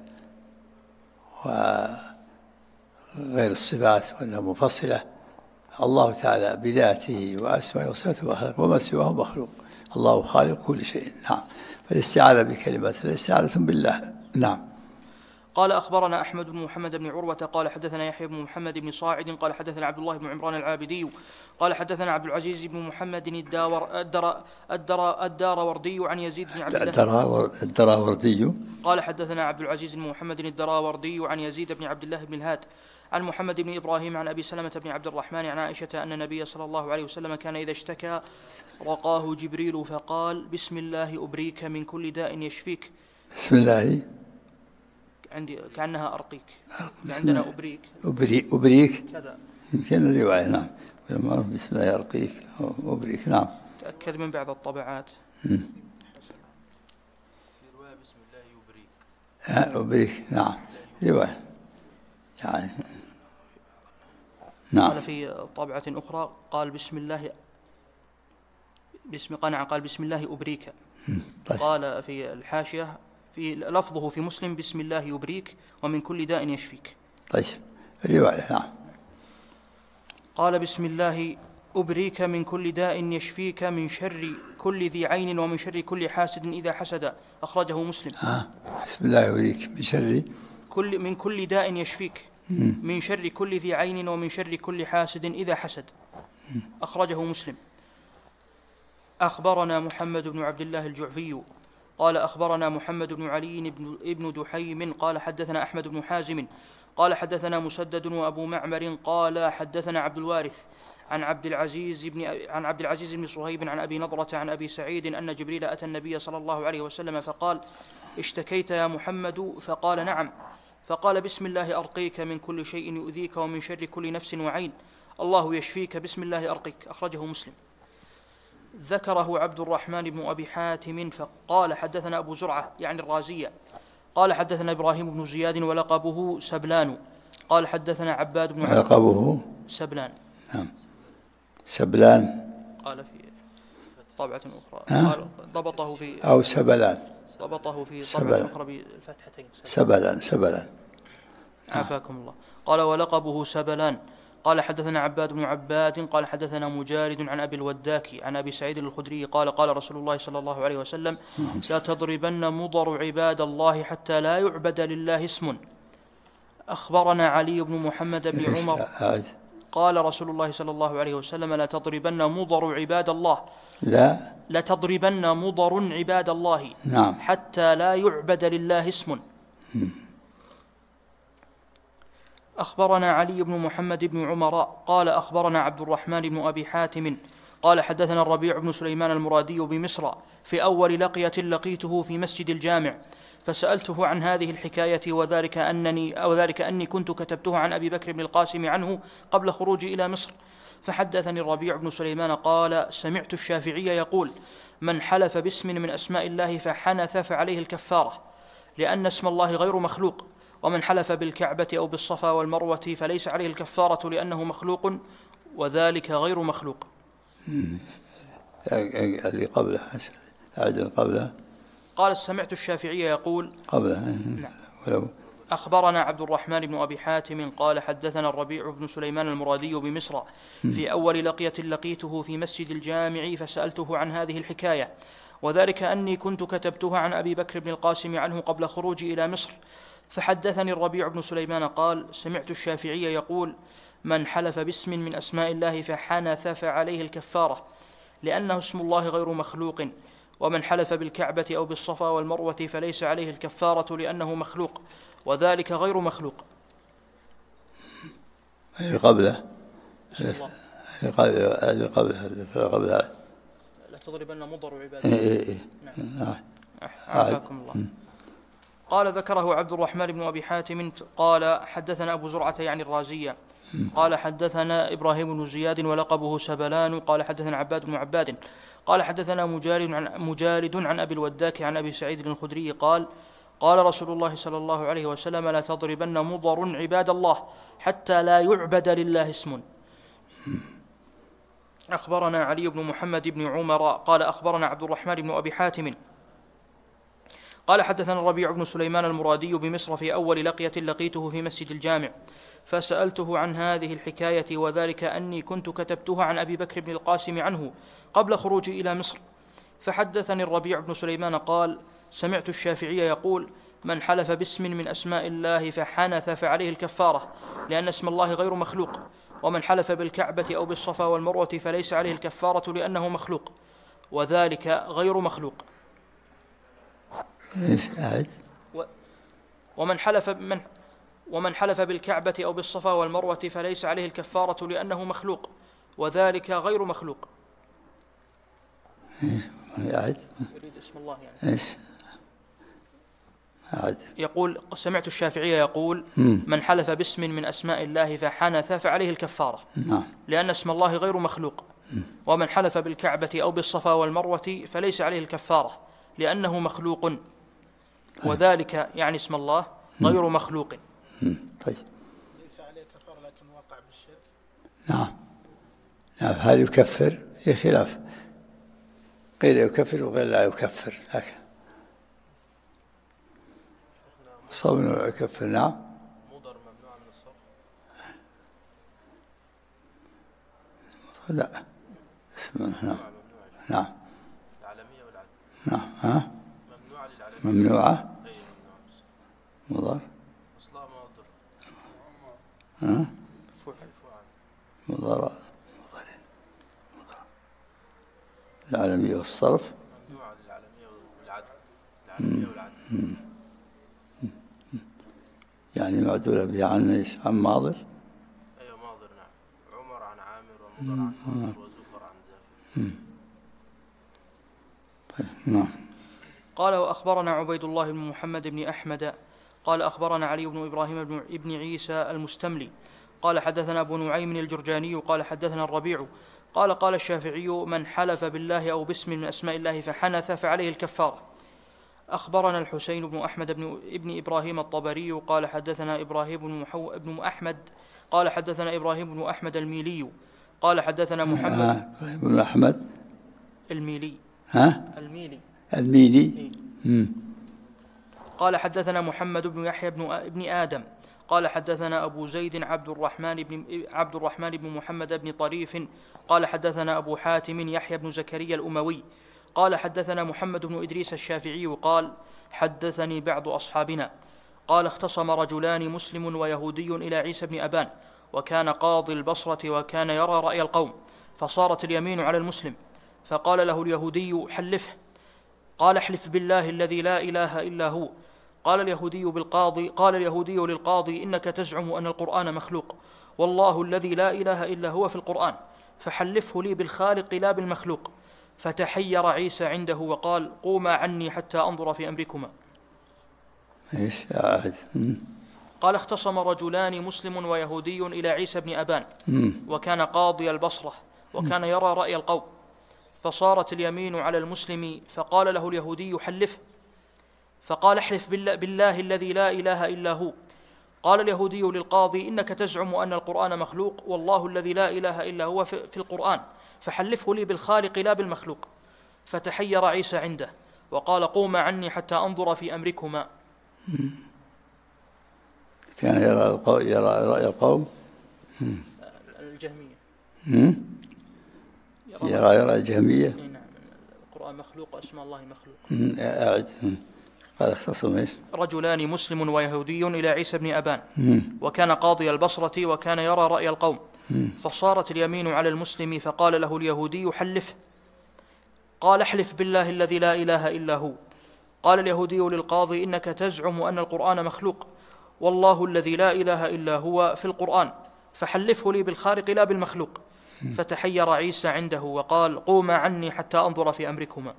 وغير الصفات وأنها منفصلة. الله تعالى بذاته وأسمائه وصفاته هو الخالق وما سواه مخلوق، الله خالق كل شيء. نعم. فالاستعاذة بكلمات الاستعاذة بالله. نعم. قال أخبرنا أحمد بن محمد بن عروة قال حدثنا يحيى بن محمد بن صاعد قال حدثنا عبد الله بن عمران العابدي قال حدثنا عبد العزيز بن محمد الدراوردي عن يزيد بن عبد الله الدراوردي قال حدثنا عبد العزيز بن محمد الدراوردي عن يزيد بن عبد الله بن الهاد عن محمد بن إبراهيم عن أبي سلمة بن عبد الرحمن عن عائشة أن النبي صلى الله عليه وسلم كان إذا اشتكى رقاه جبريل فقال بسم الله أبريك من كل داء يشفيك. بسم الله عندي كأنها أرقيك، عندنا أبريك كذا يمكن الرواية. نعم. بسم الله أرقيك أبريك. نعم. تأكد من بعض الطبعات في رواية بسم الله يبريك أبريك. نعم. رواية يعني. نعم. قال في طبعة أخرى قال بسم الله قال بسم الله أبريك. طيب. قال في الحاشية في لفظه في مسلم بسم الله يبريك ومن كل داء يشفيك. طيب. رواية. نعم. قال بسم الله أبريك من كل داء يشفيك من شر كل ذي عين ومن شر كل حاسد إذا حسد. أخرجه مسلم. بسم الله يبريك من كل داء يشفيك من شر كل ذي عين ومن شر كل حاسد إذا حسد. أخرجه مسلم. أخبرنا محمد بن عبد الله الجعفي قال أخبرنا محمد بن علي بن دحيم قال حدثنا أحمد بن حازم قال حدثنا مسدد وأبو معمر قال حدثنا عبد الوارث عن عبد العزيز بن صهيب عن أبي نضرة عن أبي سعيد أن جبريل أتى النبي صلى الله عليه وسلم فقال اشتكيت يا محمد؟ فقال نعم. فقال بسم الله أرقيك من كل شيء يؤذيك ومن شر كل نفس وعين الله يشفيك بسم الله أرقيك. أخرجه مسلم. ذكره عبد الرحمن بن أبي حاتم فقال حدثنا أبو زرعة يعني الرازية قال حدثنا إبراهيم بن زياد ولقبه سبلان قال حدثنا عباد بن لقبه سبلان. نعم. سبلان قال في طبعة أخرى قال ضبطه في أو سبلان ضبطه في طبعة أخرى بالفتحتين سبلان. عافاكم الله. قال ولقبه سبلان قال حدثنا عباد بن عباد قال حدثنا مجالد عن أبي الوداك عن أبي سعيد الخدري قال قال رسول الله صلى الله عليه وسلم لا تضربن مضر عباد الله حتى لا يعبد لله اسم. أخبرنا علي بن محمد بن عمر قال رسول الله صلى الله عليه وسلم لا تضربن مضر عباد الله لا تضربن مضر عباد الله. نعم. حتى لا يعبد لله اسم. أخبرنا علي بن محمد بن عمر قال أخبرنا عبد الرحمن بن أبي حاتم قال حدثنا الربيع بن سليمان المرادي بمصر في أول لقية لقيته في مسجد الجامع فسألته عن هذه الحكاية وذلك أني كنت كتبته عن أبي بكر بن القاسم عنه قبل خروجي إلى مصر. فحدثني الربيع بن سليمان قال سمعت الشافعي يقول من حلف باسم من أسماء الله فحنث فعليه الكفارة لأن اسم الله غير مخلوق، ومن حلف بالكعبة أو بالصفا والمروة فليس عليه الكفارة لأنه مخلوق وذلك غير مخلوق. اللي قبله قال سمعت الشافعي يقول قبله. نعم. أخبرنا عبد الرحمن بن أبي حاتم قال حدثنا الربيع بن سليمان المرادي بمصر في أول لقية لقيته في مسجد الجامع فسألته عن هذه الحكاية وذلك أني كنت كتبتها عن أبي بكر بن القاسم عنه قبل خروجي إلى مصر. فحدثني الربيع بن سليمان قال سمعت الشافعي يقول من حلف باسم من أسماء الله فحنث فعليه الكفارة لأنه اسم الله غير مخلوق. ومن حلف بالكعبة أو بالصفا والمروة فليس عليه الكفارة لأنه مخلوق، وذلك غير مخلوق. قبله لا تضربن مضر عباده. نعم. عافاكم الله. قال ذكره عبد الرحمن بن أبي حاتم قال حدثنا أبو زرعة يعني الرازية قال حدثنا إبراهيم بن زياد ولقبه سبلان قال حدثنا عباد بن عباد قال حدثنا مجالد عن أبي الوداك عن أبي سعيد الخدري قال قال رسول الله صلى الله عليه وسلم: لا تضربن مضر عباد الله حتى لا يعبد لله اسم. أخبرنا علي بن محمد بن عمر قال أخبرنا عبد الرحمن بن أبي حاتم قال حدثنا الربيع بن سليمان المرادي بمصر في أول لقية لقيته في مسجد الجامع، فسألته عن هذه الحكاية، وذلك أني كنت كتبتها عن أبي بكر بن القاسم عنه قبل خروجي إلى مصر. فحدثني الربيع بن سليمان قال: سمعت الشافعي يقول: من حلف باسم من أسماء الله فحنث فعليه الكفارة، لأن اسم الله غير مخلوق. ومن حلف بالكعبة أو بالصفا والمروة فليس عليه الكفارة لأنه مخلوق، وذلك غير مخلوق. ومن حلف بالكعبة أو بالصفا والمروة فليس عليه الكفارة لأنه مخلوق، وذلك غير مخلوق. يريد اسم الله يعني. يقول: سمعت الشافعي يقول: من حلف باسم من أسماء الله فحنث فعليه الكفارة، لأن اسم الله غير مخلوق. ومن حلف بالكعبة أو بالصفا والمروة فليس عليه الكفارة لأنه مخلوق، وذلك يعني اسم الله غير مخلوق. طيب. ليس عليه كفارة لكن وقع بالشرك. نعم. هل يكفر؟ في خلاف، قيل يكفر وغير لا يكفر، لكن صوم يكفر. نعم. مضر ممنوع من الصرف؟ لا اسم. نعم. العالمية والعدل. نعم. ممنوعة للعالمية. ممنوعة. أي ممنوعة. مضر. أصلها مضر. مضر. العالمية والصرف. ممنوعة للعالمية والعدل. العالمية والعدل. يعني معدولة بها عن ماضر. أيوة ماضر. نعم. عمر عن عامر، ومضر عن ماضر، وزفر عن زافر. طيب. نعم. قال: وأخبرنا عبيد الله بن محمد بن أحمد قال أخبرنا علي بن إبراهيم بن عيسى المستملي قال حدثنا أبو نعيم الجرجاني قال حدثنا الربيع قال الشافعي: من حلف بالله أو باسم من أسماء الله فحنث فعليه الكفارة. أخبرنا الحسين بن أحمد بن إبراهيم الطبري قال حدثنا إبراهيم بن أحمد قال حدثنا إبراهيم بن أحمد الميلي قال حدثنا محمد بن أحمد الميلي. الميلي. قال حدثنا محمد بن يحيى بن آدم قال حدثنا أبو زيد عبد الرحمن بن محمد بن طريف قال حدثنا أبو حاتم يحيى بن زكريا الأموي قال حدثنا محمد بن إدريس الشافعي قال حدثني بعض أصحابنا قال: اختصم رجلان مسلم ويهودي إلى عيسى بن أبان، وكان قاضي البصرة وكان يرى رأي القوم، فصارت اليمين على المسلم، فقال له اليهودي: حلفه. قال: احلف بالله الذي لا إله إلا هو. قال اليهودي للقاضي: إنك تزعم أن القرآن مخلوق، والله الذي لا إله إلا هو في القرآن، فحلفه لي بالخالق لا بالمخلوق. فتحير عيسى عنده وقال: قوما عني حتى أنظر في أمركما. قال: اختصم رجلان مسلم ويهودي إلى عيسى بن أبان، وكان قاضي البصرة وكان يرى رأي القوم، فصارت اليمين على المسلم، فقال له اليهودي: حلفه. فقال: احلف بالله الذي لا إله إلا هو. قال اليهودي للقاضي: إنك تزعم أن القرآن مخلوق، والله الذي لا إله إلا هو في القرآن، فحلفه لي بالخالق لا بالمخلوق. فتحير عيسى عنده وقال: قوما عني حتى أنظر في أمركما. كان يرى رأي القوم الجهمية. يرى الجهمية. نعم. القرآن مخلوق وأسماء الله مخلوق. أعد. قال: اختصم ايش؟ رجلان مسلم ويهودي إلى عيسى بن أبان، وكان قاضي البصرة وكان يرى رأي القوم، فصارت اليمين على المسلم، فقال له اليهودي: حلفه. قال احلف بالله الذي لا إله إلا هو. قال اليهودي للقاضي إنك تزعم أن القرآن مخلوق، والله الذي لا إله إلا هو في القرآن، فحلفه لي بالخالق لا بالمخلوق. فتحير عيسى عنده وقال قوما عني حتى أنظر في أمركما.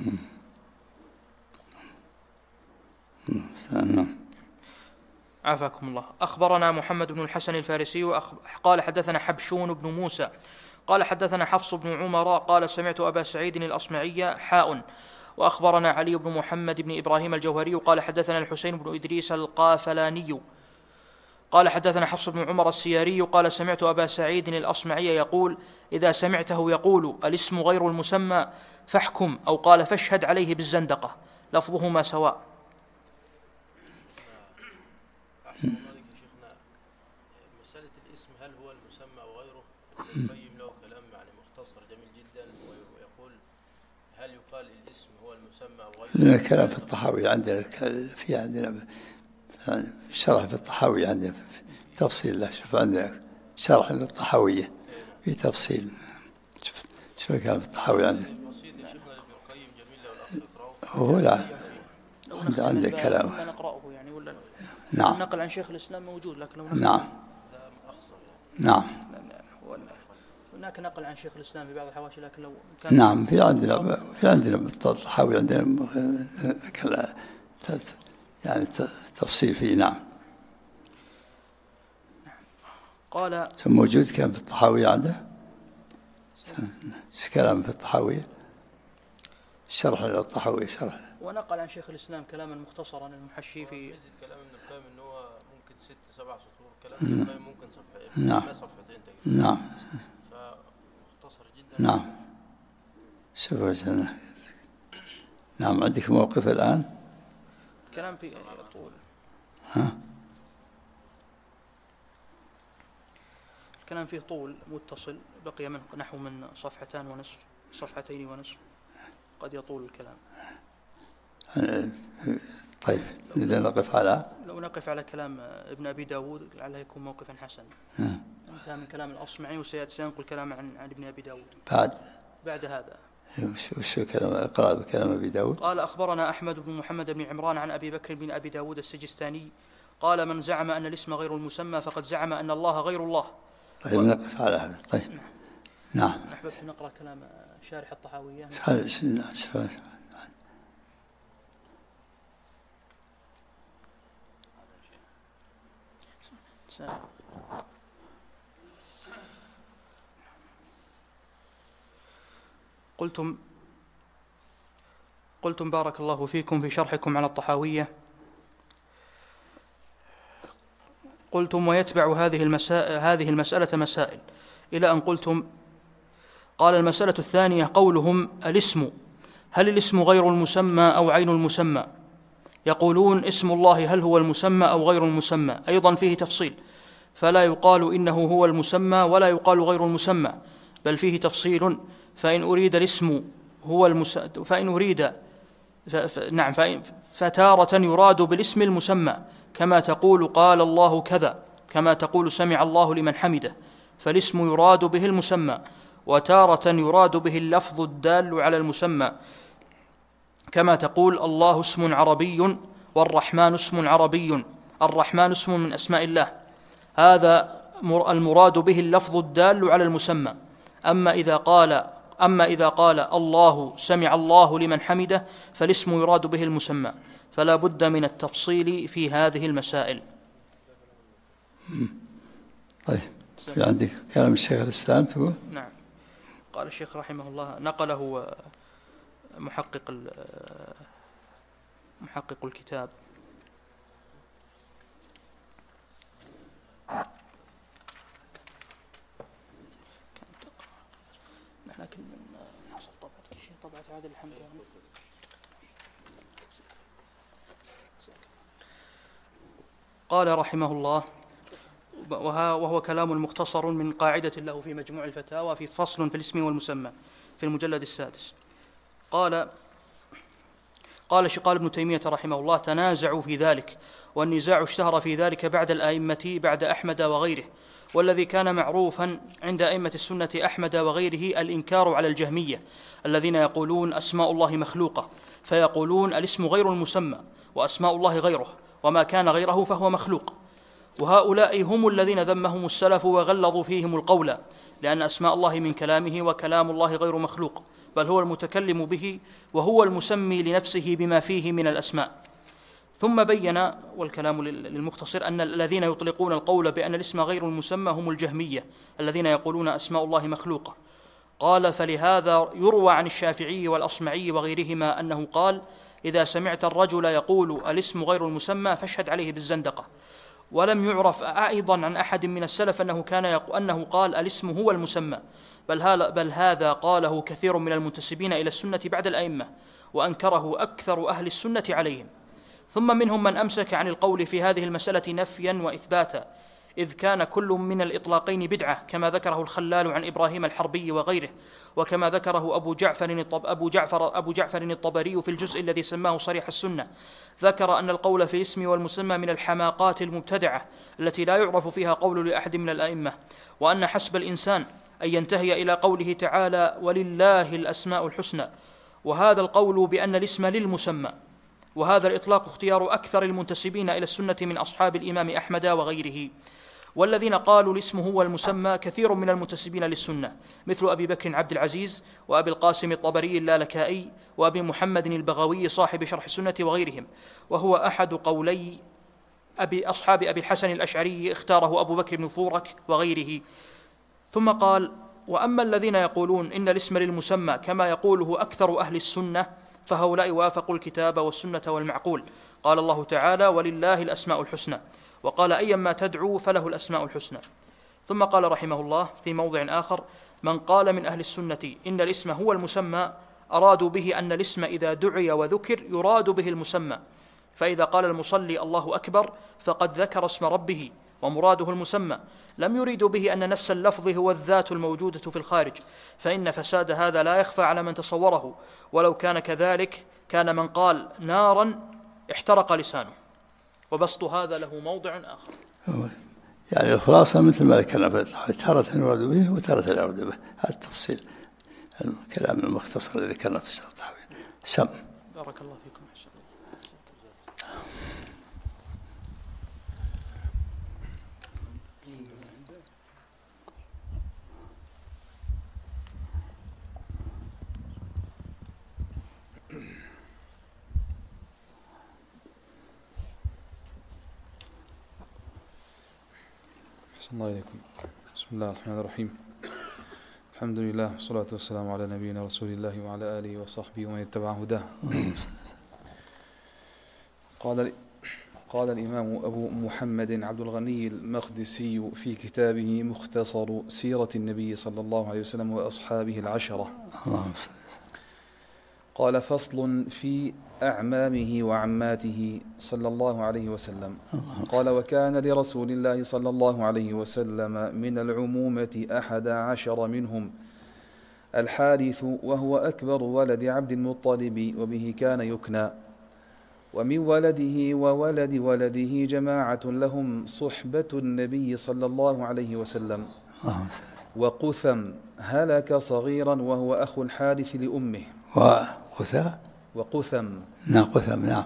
عافاكم الله. أخبرنا محمد بن الحسن الفارسي قال حدثنا حبشون بن موسى قال حدثنا حفص بن عمر قال سمعت أبا سعيد الأصمعي حاء. وأخبرنا علي بن محمد بن إبراهيم الجوهري قال حدثنا الحسين بن إدريس القافلاني قال حدثنا حفص بن عمر السياري قال سمعت أبا سعيد الأصمعي يقول إذا سمعته يقول الاسم غير المسمى فاحكم، أو قال فاشهد عليه بالزندقة، لفظهما سواء. أحسن الله عليك يا شيخنا، مسألة الاسم هل هو المسمى أو غيره؟ ابن القيم له كلام يعني مختصر جميل جدا، ويقول هل يقال الاسم هو المسمى أو غيره؟ لنا كلام في الطحاوي عندنا، في عندنا شرح في الطحاوي عندنا في تفصيل له. شوف عندنا شرح للطحاوية في تفصيل. شوف كلام في الطحاوي عندنا. بسيط يا شيخنا لابن القيم جميل لو الأخ يقرأه. هو لا عنده كلام. نقرأه يعني ولا نعم. النقل عن شيخ الإسلام موجود، لكن لو نعم. نعم. هناك نقل عن شيخ الإسلام في بعض الحواشي، لكن لو كان نعم في عندنا بالطحاوي عندنا يعني تفصيل فيه. نعم. قال موجود كان في الطحاوي عنده كلام في الطحاوي، شرح للطحاوي شرح. ونقل عن شيخ الإسلام كلاما مختصرا المحشي في يزيد كلام ابن القيم إنه هو ممكن 6-7 سطور، كلام ابن القيم ممكن صفحتين. نعم. صفحتين تقريبا. نعم. فمختصر جدا. نعم. شوفوا سنة. نعم. عندك موقف الآن؟ كلام في طول. ها؟ الكلام فيه طول متصل، بقي منه نحو من صفحتين ونصف، قد يطول الكلام. طيب لو نقف على كلام ابن أبي داود لعله يكون موقفا حسنا. انتهى من كلام الأصمعي وسينقل كلام عن ابن أبي داود بعد هذا. وش كلام اقرأ بكلام أبي داود؟ قال أخبرنا أحمد بن محمد بن عمران عن أبي بكر بن أبي داود السجستاني قال من زعم أن الاسم غير المسمى فقد زعم أن الله غير الله. طيب نقف على هذا. طيب. نعم. نحن نقرأ كلام شارح الطحاوية. قلتم بارك الله فيكم في شرحكم على الطحاوية، قلتم ويتبع هذه المسألة مسائل، إلى أن قلتم قال المسألة الثانية قولهم الاسم، هل الاسم غير المسمى أو عين المسمى؟ يقولون اسم الله هل هو المسمى أو غير المسمى؟ أيضا فيه تفصيل، فلا يقال إنه هو المسمى ولا يقال غير المسمى، بل فيه تفصيل. فإن أريد الاسم هو فتارة يراد بالاسم المسمى، كما تقول قال الله كذا، كما تقول سمع الله لمن حمده، فالاسم يراد به المسمى، وتارة يراد به اللفظ الدال على المسمى، كما تقول الله اسم عربي والرحمن اسم عربي، الرحمن اسم من أسماء الله، هذا المراد به اللفظ الدال على المسمى. أما إذا قال الله سمع الله لمن حمده فالاسم يراد به المسمى، فلا بد من التفصيل في هذه المسائل. طيب في عندك كلام الشيخ الإسلام تقول؟ نعم. قال الشيخ رحمه الله نقله محقق الكتاب لكن حصل طبعة شيء طبعة عادل الحمد لله. قال رحمه الله وهو كلام مختصر من قاعدة له في مجموع الفتاوى في فصل في الاسم والمسمى في المجلد السادس. قال ابن تيمية رحمه الله تنازعوا في ذلك، والنزاع اشتهر في ذلك بعد الأئمة بعد أحمد وغيره، والذي كان معروفا عند أئمة السنة أحمد وغيره الإنكار على الجهمية الذين يقولون أسماء الله مخلوقة، فيقولون الاسم غير المسمى وأسماء الله غيره، وما كان غيره فهو مخلوق. وهؤلاء هم الذين ذمهم السلف وغلظوا فيهم القول، لأن أسماء الله من كلامه، وكلام الله غير مخلوق، بل هو المتكلم به، وهو المسمي لنفسه بما فيه من الأسماء. ثم بين، والكلام للمختصر، أن الذين يطلقون القول بأن الاسم غير المسمى هم الجهمية الذين يقولون أسماء الله مخلوقة. قال: فلهذا يروى عن الشافعي والأصمعي وغيرهما أنه قال: إذا سمعت الرجل يقول الاسم غير المسمى فاشهد عليه بالزندقة. ولم يعرف أيضا عن أحد من السلف أنه قال الاسم هو المسمى، بل هذا قاله كثير من المنتسبين إلى السنة بعد الأئمة، وأنكره أكثر أهل السنة عليهم. ثم منهم من أمسك عن القول في هذه المسألة نفيا وإثباتا، إذ كان كل من الإطلاقين بدعة، كما ذكره الخلال عن إبراهيم الحربي وغيره، وكما ذكره أبو جعفر الطبري في الجزء الذي سماه صريح السنة. ذكر أن القول في الاسم والمسمى من الحماقات المبتدعة التي لا يعرف فيها قول لأحد من الأئمة، وأن حسب الإنسان أن ينتهي إلى قوله تعالى: ولله الأسماء الحسنى، وهذا القول بأن الاسم للمسمى. وهذا الإطلاق اختيار أكثر المنتسبين إلى السنة من أصحاب الإمام أحمد وغيره. والذين قالوا الاسم هو المسمى كثير من المنتسبين للسنة، مثل أبي بكر عبد العزيز، وأبي القاسم الطبري اللالكائي، وأبي محمد البغوي صاحب شرح السنة وغيرهم، وهو أحد قولي أصحاب أبي الحسن الأشعري اختاره أبو بكر بن فورك وغيره. ثم قال: وأما الذين يقولون إن الاسم للمسمى كما يقوله أكثر أهل السنة فهؤلاء وافقوا الكتاب والسنة والمعقول. قال الله تعالى: ولله الأسماء الحسنى، وقال: أيما تدعو فله الأسماء الحسنى. ثم قال رحمه الله في موضع آخر: من قال من أهل السنة إن الاسم هو المسمى أرادوا به أن الاسم إذا دعي وذكر يراد به المسمى، فإذا قال المصلي الله أكبر فقد ذكر اسم ربه ومراده المسمى، لم يريدوا به أن نفس اللفظ هو الذات الموجودة في الخارج، فإن فساد هذا لا يخفى على من تصوره، ولو كان كذلك كان من قال نارا احترق لسانه. وبسط هذا له موضع آخر. يعني الخلاصة مثل ما ذكرنا، تارة يراد به وتارة لا يراد به، هذا التفصيل الكلام المختصر الذي ذكرنا في شرح التحويل. سم. بارك الله فيكم. أحسن الله إليكم. بسم الله الرحمن الرحيم. الحمد لله والصلاة والسلام على نبينا رسول الله وعلى آله وصحبه ومن اتبع هداه. قال الإمام أبو محمد عبد الغني المقدسي في كتابه مختصر سيرة النبي صلى الله عليه وسلم وأصحابه العشرة، قال: فصل في أعمامه وعماته صلى الله عليه وسلم. قال: وكان لرسول الله صلى الله عليه وسلم من العمومة 11 منهم الحارث، وهو أكبر ولد عبد المطلب، وبه كان يكنى. ومن ولده وولد ولده جماعة لهم صحبة النبي صلى الله عليه وسلم. وقثم هلك صغيرا وهو أخو الحارث لأمه. وقثم نعم.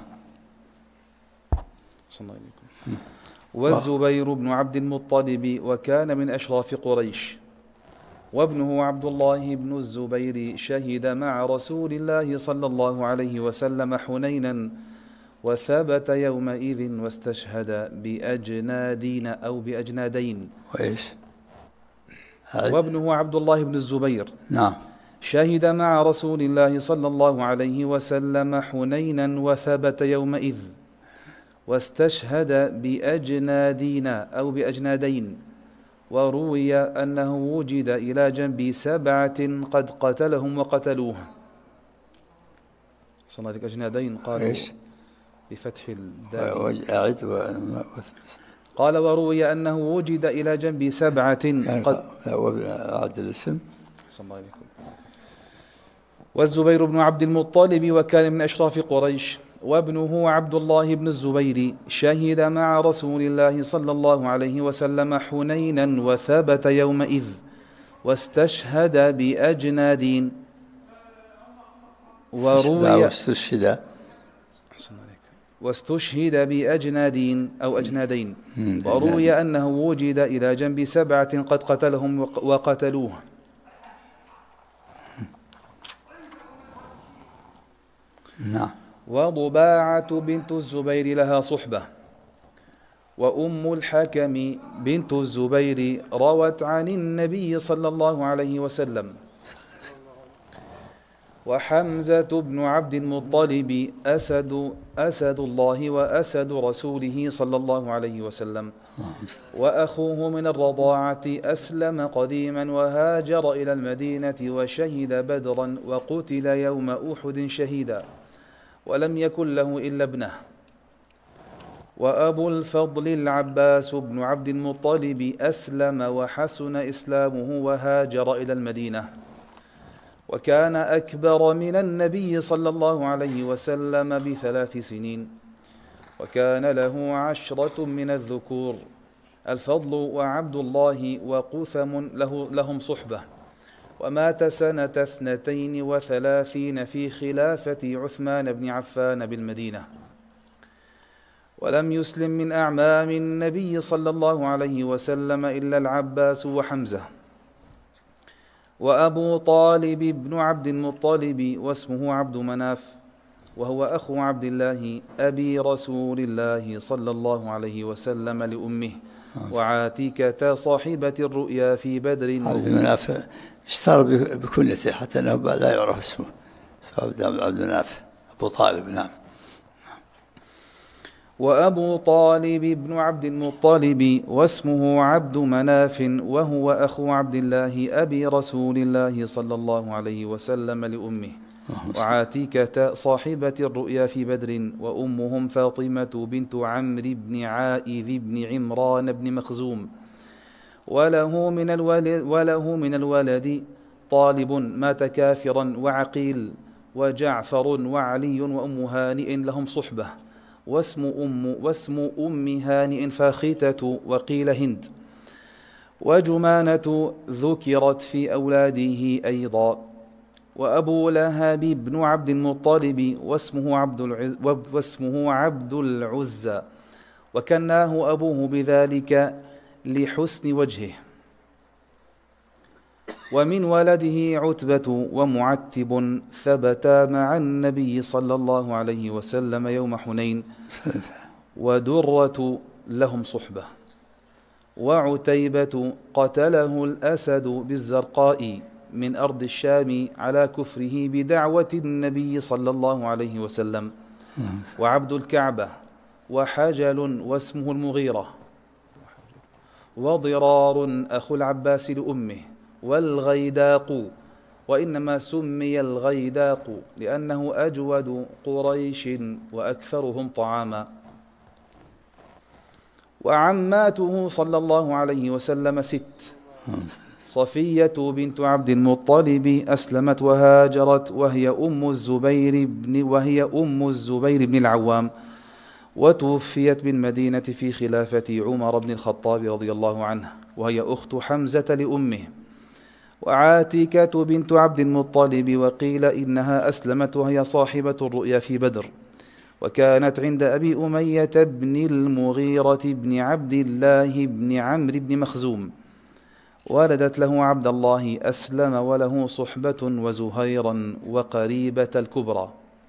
والزبير بن عبد المطلب، وكان من أشراف قريش. وابنه عبد الله بن الزبير شهد مع رسول الله صلى الله عليه وسلم حنينا، وثبت يومئذ، واستشهد بأجنادين أو بأجنادين. وابنه عبد الله بن الزبير نعم شهد مع رسول الله صلى الله عليه وسلم حنينا، وثبت يومئذ، واستشهد بأجنادين أو بأجنادين. وروي أنه وجد إلى جنب 7 قد قتلهم وقتلوه. صنعتك أجنادين قالوا بفتح الدال. قال: وروي أنه وجد إلى جنب 7 قد أعد الاسم. صلى الله عليكم. والزبير بن عبد المطلب، وكان من أشراف قريش. وابنه عبد الله بن الزبير شهد مع رسول الله صلى الله عليه وسلم حنينا وثبت يومئذ واستشهد بأجناد واستشهد بأجناد أو أجنادين. وروي أنه وجد إلى جنب 7 قد قتلهم وقتلوه. نعم. وضباعة بنت الزبير لها صحبة. وأم الحكم بنت الزبير روت عن النبي صلى الله عليه وسلم. وحمزة بن عبد المطلب أسد الله وأسد رسوله صلى الله عليه وسلم، وأخوه من الرضاعة أسلم قديما وهاجر إلى المدينة وشهد بدرا وقتل يوم أحد شهيدا، ولم يكن له إلا ابنه. وأبو الفضل العباس بن عبد المطلب أسلم وحسن إسلامه وهاجر إلى المدينة، وكان أكبر من النبي صلى الله عليه وسلم ب3 سنين، وكان له 10 من الذكور، الفضل وعبد الله وقثم لهم صحبة. ومات سنة 32 في خلافة عثمان بن عفان بالمدينة. ولم يسلم من أعمام النبي صلى الله عليه وسلم إلا العباس وحمزة. وأبو طالب بن عبد المطلب واسمه عبد مناف، وهو أخو عبد الله أبي رسول الله صلى الله عليه وسلم لأمه، وعاتكة صاحبة الرؤيا في بدر. عبد مناف اشتهر بكنيته حتى أنه لا يعرف اسمه، عبد مناف أبو طالب. نعم. وأبو طالب بن عبد المطلب واسمه عبد مناف، وهو أخو عبد الله أبي رسول الله صلى الله عليه وسلم لأمه، وعاتكة صاحبة الرؤيا في بدر. وأمهم فاطمة بنت عمرو بن عائذ بن عمران بن مخزوم. وله من الولد طالب مات كافرا، وعقيل وجعفر وعلي وأم هانئ لهم صحبة. واسم أم هانئ فاختة، وقيل هند. وجمانة ذكرت في أولاده أيضا. وأبو لهب بن عبد المطلب واسمه عبد العزى، وكناه أبوه بذلك لحسن وجهه. ومن ولده عتبة ومعتب ثبتا مع النبي صلى الله عليه وسلم يوم حنين، ودرة لهم صحبة. وعتيبة قتله الأسد بالزرقاء من أرض الشام على كفره بدعوة النبي صلى الله عليه وسلم. وعبد الكعبة وحجل واسمه المغيرة. وضرار أخو العباس لأمه. والغيداق، وإنما سمي الغيداق لأنه أجود قريش وأكثرهم طعاما. وعماته صلى الله عليه وسلم 6: صفية بنت عبد المطلب أسلمت وهاجرت، وهي أم الزبير بن العوام، وتوفيت بالمدينة في خلافة عمر بن الخطاب رضي الله عنه، وهي أخت حمزة لأمه. وعاتكة بنت عبد المطلب، وقيل إنها أسلمت وهي صاحبة الرؤيا في بدر، وكانت عند أبي أمية بن المغيرة بن عبد الله بن عمرو بن مخزوم. ولدت له عبد الله أسلم وله صحبة وزهيرا وقريبة الكبرى.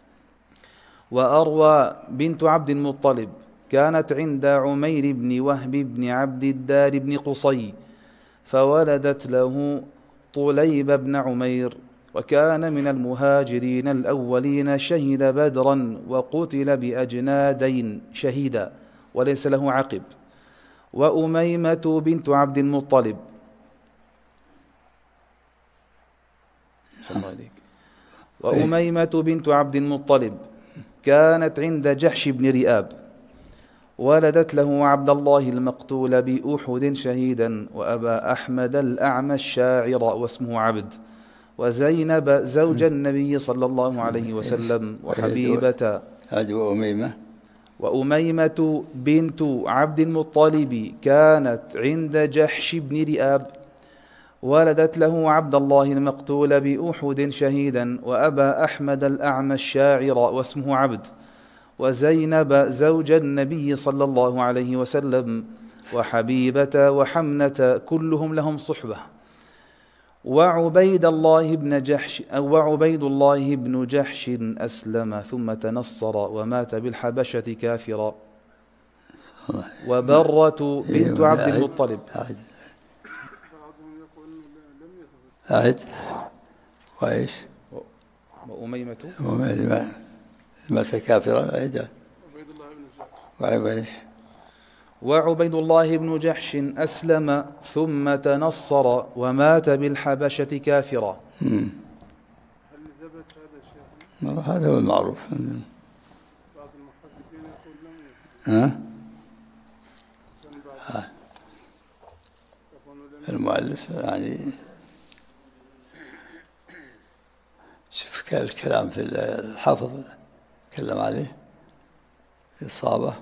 وأروى بنت عبد المطلب كانت عند عمير بن وهب بن عبد الدار بن قصي، فولدت له طليب بن عمير، وكان من المهاجرين الأولين، شهد بدرا وقتل بأجنادين شهيدا وليس له عقب. وأميمة بنت عبد المطلب وأميمة بنت عبد المطلب كانت عند جحش بن رئاب، ولدت له عبد الله المقتول بأحد شهيدا، وأبا أحمد الأعمى الشاعر واسمه عبد، وزينب زوج النبي صلى الله عليه وسلم، وحبيبة وأميمة. وأميمة بنت عبد المطلب كانت عند جحش بن رئاب، ولدت له عبد الله المقتول بأحد شهيدا، وأبا أحمد الأعمى الشاعر واسمه عبد، وزينب زوج النبي صلى الله عليه وسلم، وحبيبة وحمنة كلهم لهم صحبة. وعبيد الله بن جحش أسلم ثم تنصر ومات بالحبشة كافرا. وبرة بنت عبد المطلب أعد وإيش وأميمة مات كافرا. أعد وعبيد الله بن جحش أسلم ثم تنصر ومات بالحبشة كافرا. هل ثبت هذا الشيخ؟ هذا هو المعروف. بعض المحدثين يقول لم يثبت. المؤلف يعني شوف الكلام في الحافظ تكلم عليه إصابة.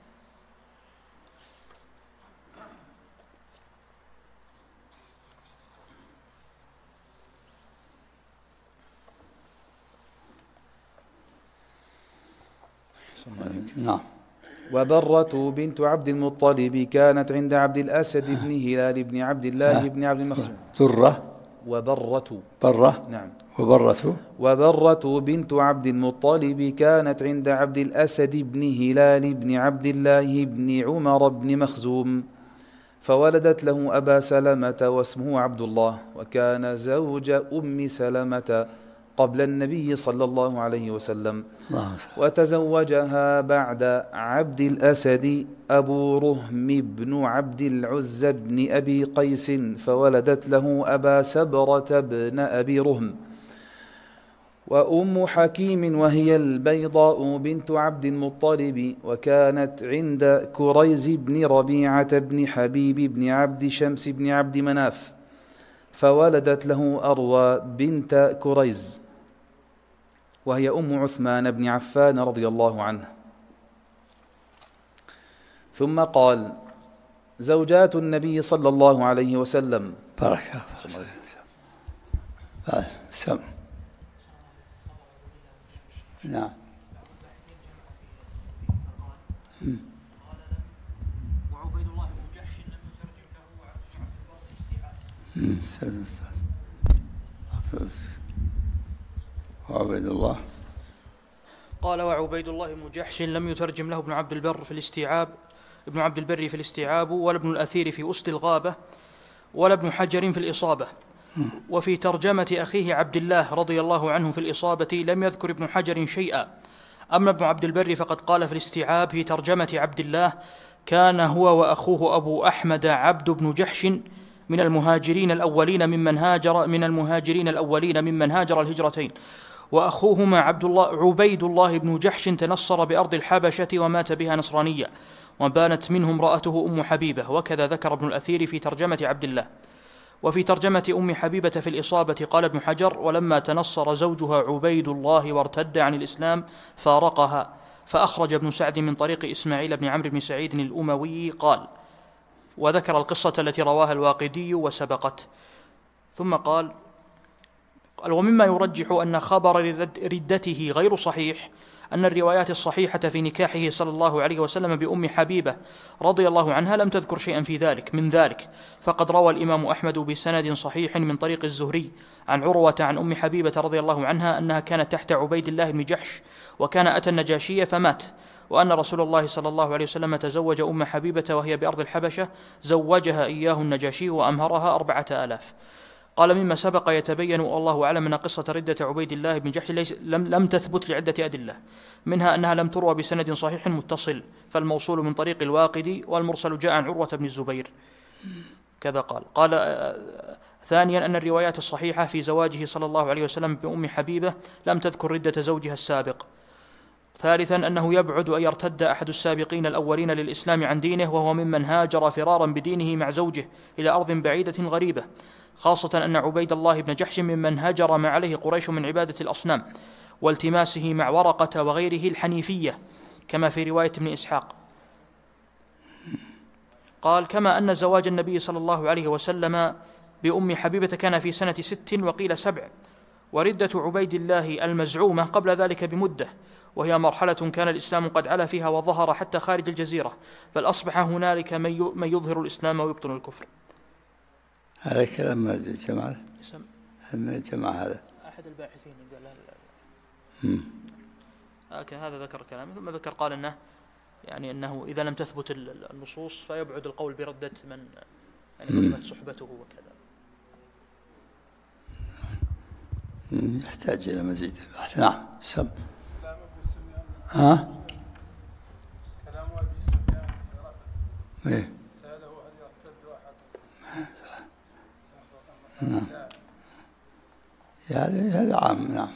نعم. وبرة بنت عبد المطلب كانت عند عبد الأسد بن هلال بن عبد الله بن عبد المخزوم. برة نعم. وبرة بنت عبد المطلب كانت عند عبد الأسد بن هلال بن عبد الله بن عمر بن مخزوم، فولدت له أبا سلمة واسمه عبد الله، وكان زوج أم سلمة قبل النبي صلى الله عليه وسلم. وتزوجها بعد عبد الأسد أبو رهم بن عبد العزى بن أبي قيس، فولدت له أبا سبرة بن أبي رهم. وأم حكيم وهي البيضاء بنت عبد المطلب، وكانت عند كريز بن ربيعة بن حبيب بن عبد شمس بن عبد مناف، فولدت له أروى بنت كريز، وهي أم عثمان بن عفان رضي الله عنه. ثم قال: زوجات النبي صلى الله عليه وسلم. بركة سم. نعم. وعبيد الله بن جحش لم يترجم له وعبيد الله قال: وعبيد الله بن جحش لم يترجم له ابن عبد البر في الاستيعاب ولا ابن الأثير في أسد الغابة ولا ابن حجر في الإصابة. وفي ترجمة أخيه عبد الله رضي الله عنه في الإصابة لم يذكر ابن حجر شيئا. أما ابن عبد البر فقد قال في الاستيعاب في ترجمة عبد الله: كان هو وأخوه أبو أحمد عبد بن جحش من المهاجرين الأولين ممن هاجر الهجرتين، وأخوهما عبيد الله بن جحش تنصر بأرض الحبشة ومات بها نصرانية، وبانت منه امرأته أم حبيبة. وكذا ذكر ابن الأثير في ترجمة عبد الله. وفي ترجمة أم حبيبة في الإصابة قال ابن حجر: ولما تنصر زوجها عبيد الله وارتد عن الإسلام فارقها. فأخرج ابن سعد من طريق إسماعيل بن عمرو بن سعيد الأموي قال، وذكر القصة التي رواها الواقدي وسبقت. ثم قال: ومما يرجح أن خبر ردته غير صحيح أن الروايات الصحيحة في نكاحه صلى الله عليه وسلم بأم حبيبة رضي الله عنها لم تذكر شيئا من ذلك. فقد روى الإمام أحمد بسند صحيح من طريق الزهري عن عروة عن أم حبيبة رضي الله عنها أنها كانت تحت عبيد الله بن جحش، وكان أتى النجاشية فمات، وأن رسول الله صلى الله عليه وسلم تزوج أم حبيبة وهي بأرض الحبشة، زوجها إياه النجاشي وأمهرها 4000. قال: مما سبق يتبين والله أعلم أن قصة ردة عبيد الله بن جحش لم تثبت لعدة أدلة، منها أنها لم تروى بسند صحيح متصل، فالموصول من طريق الواقدي، والمرسل جاء عن عروة بن الزبير. كذا قال ثانيا أن الروايات الصحيحة في زواجه صلى الله عليه وسلم بأم حبيبة لم تذكر ردة زوجها السابق. ثالثا أنه يبعد أن يرتد أحد السابقين الأولين للإسلام عن دينه وهو ممن هاجر فرارا بدينه مع زوجه إلى أرض بعيدة غريبة، خاصة أن عبيد الله بن جحش ممن هاجر ما عليه قريش من عبادة الأصنام والتماسه مع ورقة وغيره الحنيفية كما في رواية ابن إسحاق. قال: كما أن زواج النبي صلى الله عليه وسلم بأم حبيبة كان في سنة 6 وقيل 7، وردة عبيد الله المزعومة قبل ذلك بمدة، وهي مرحلة كان الإسلام قد علا فيها وظهر حتى خارج الجزيرة، بل أصبح هنالك من يظهر الإسلام ويبطن الكفر. هذا كلام ما جماعة هذا أحد الباحثين قال هذا ذكر كلامه، ثم ذكر قال إنه يعني أنه إذا لم تثبت النصوص فيبعد القول بردة من يعني كلمة صحبته وكذا. يحتاج إلى مزيد بحث. نعم. سم. كلام أبي سفيان إيه. سأله هل يرتد أحد. نعم. يعني هذا عام. نعم.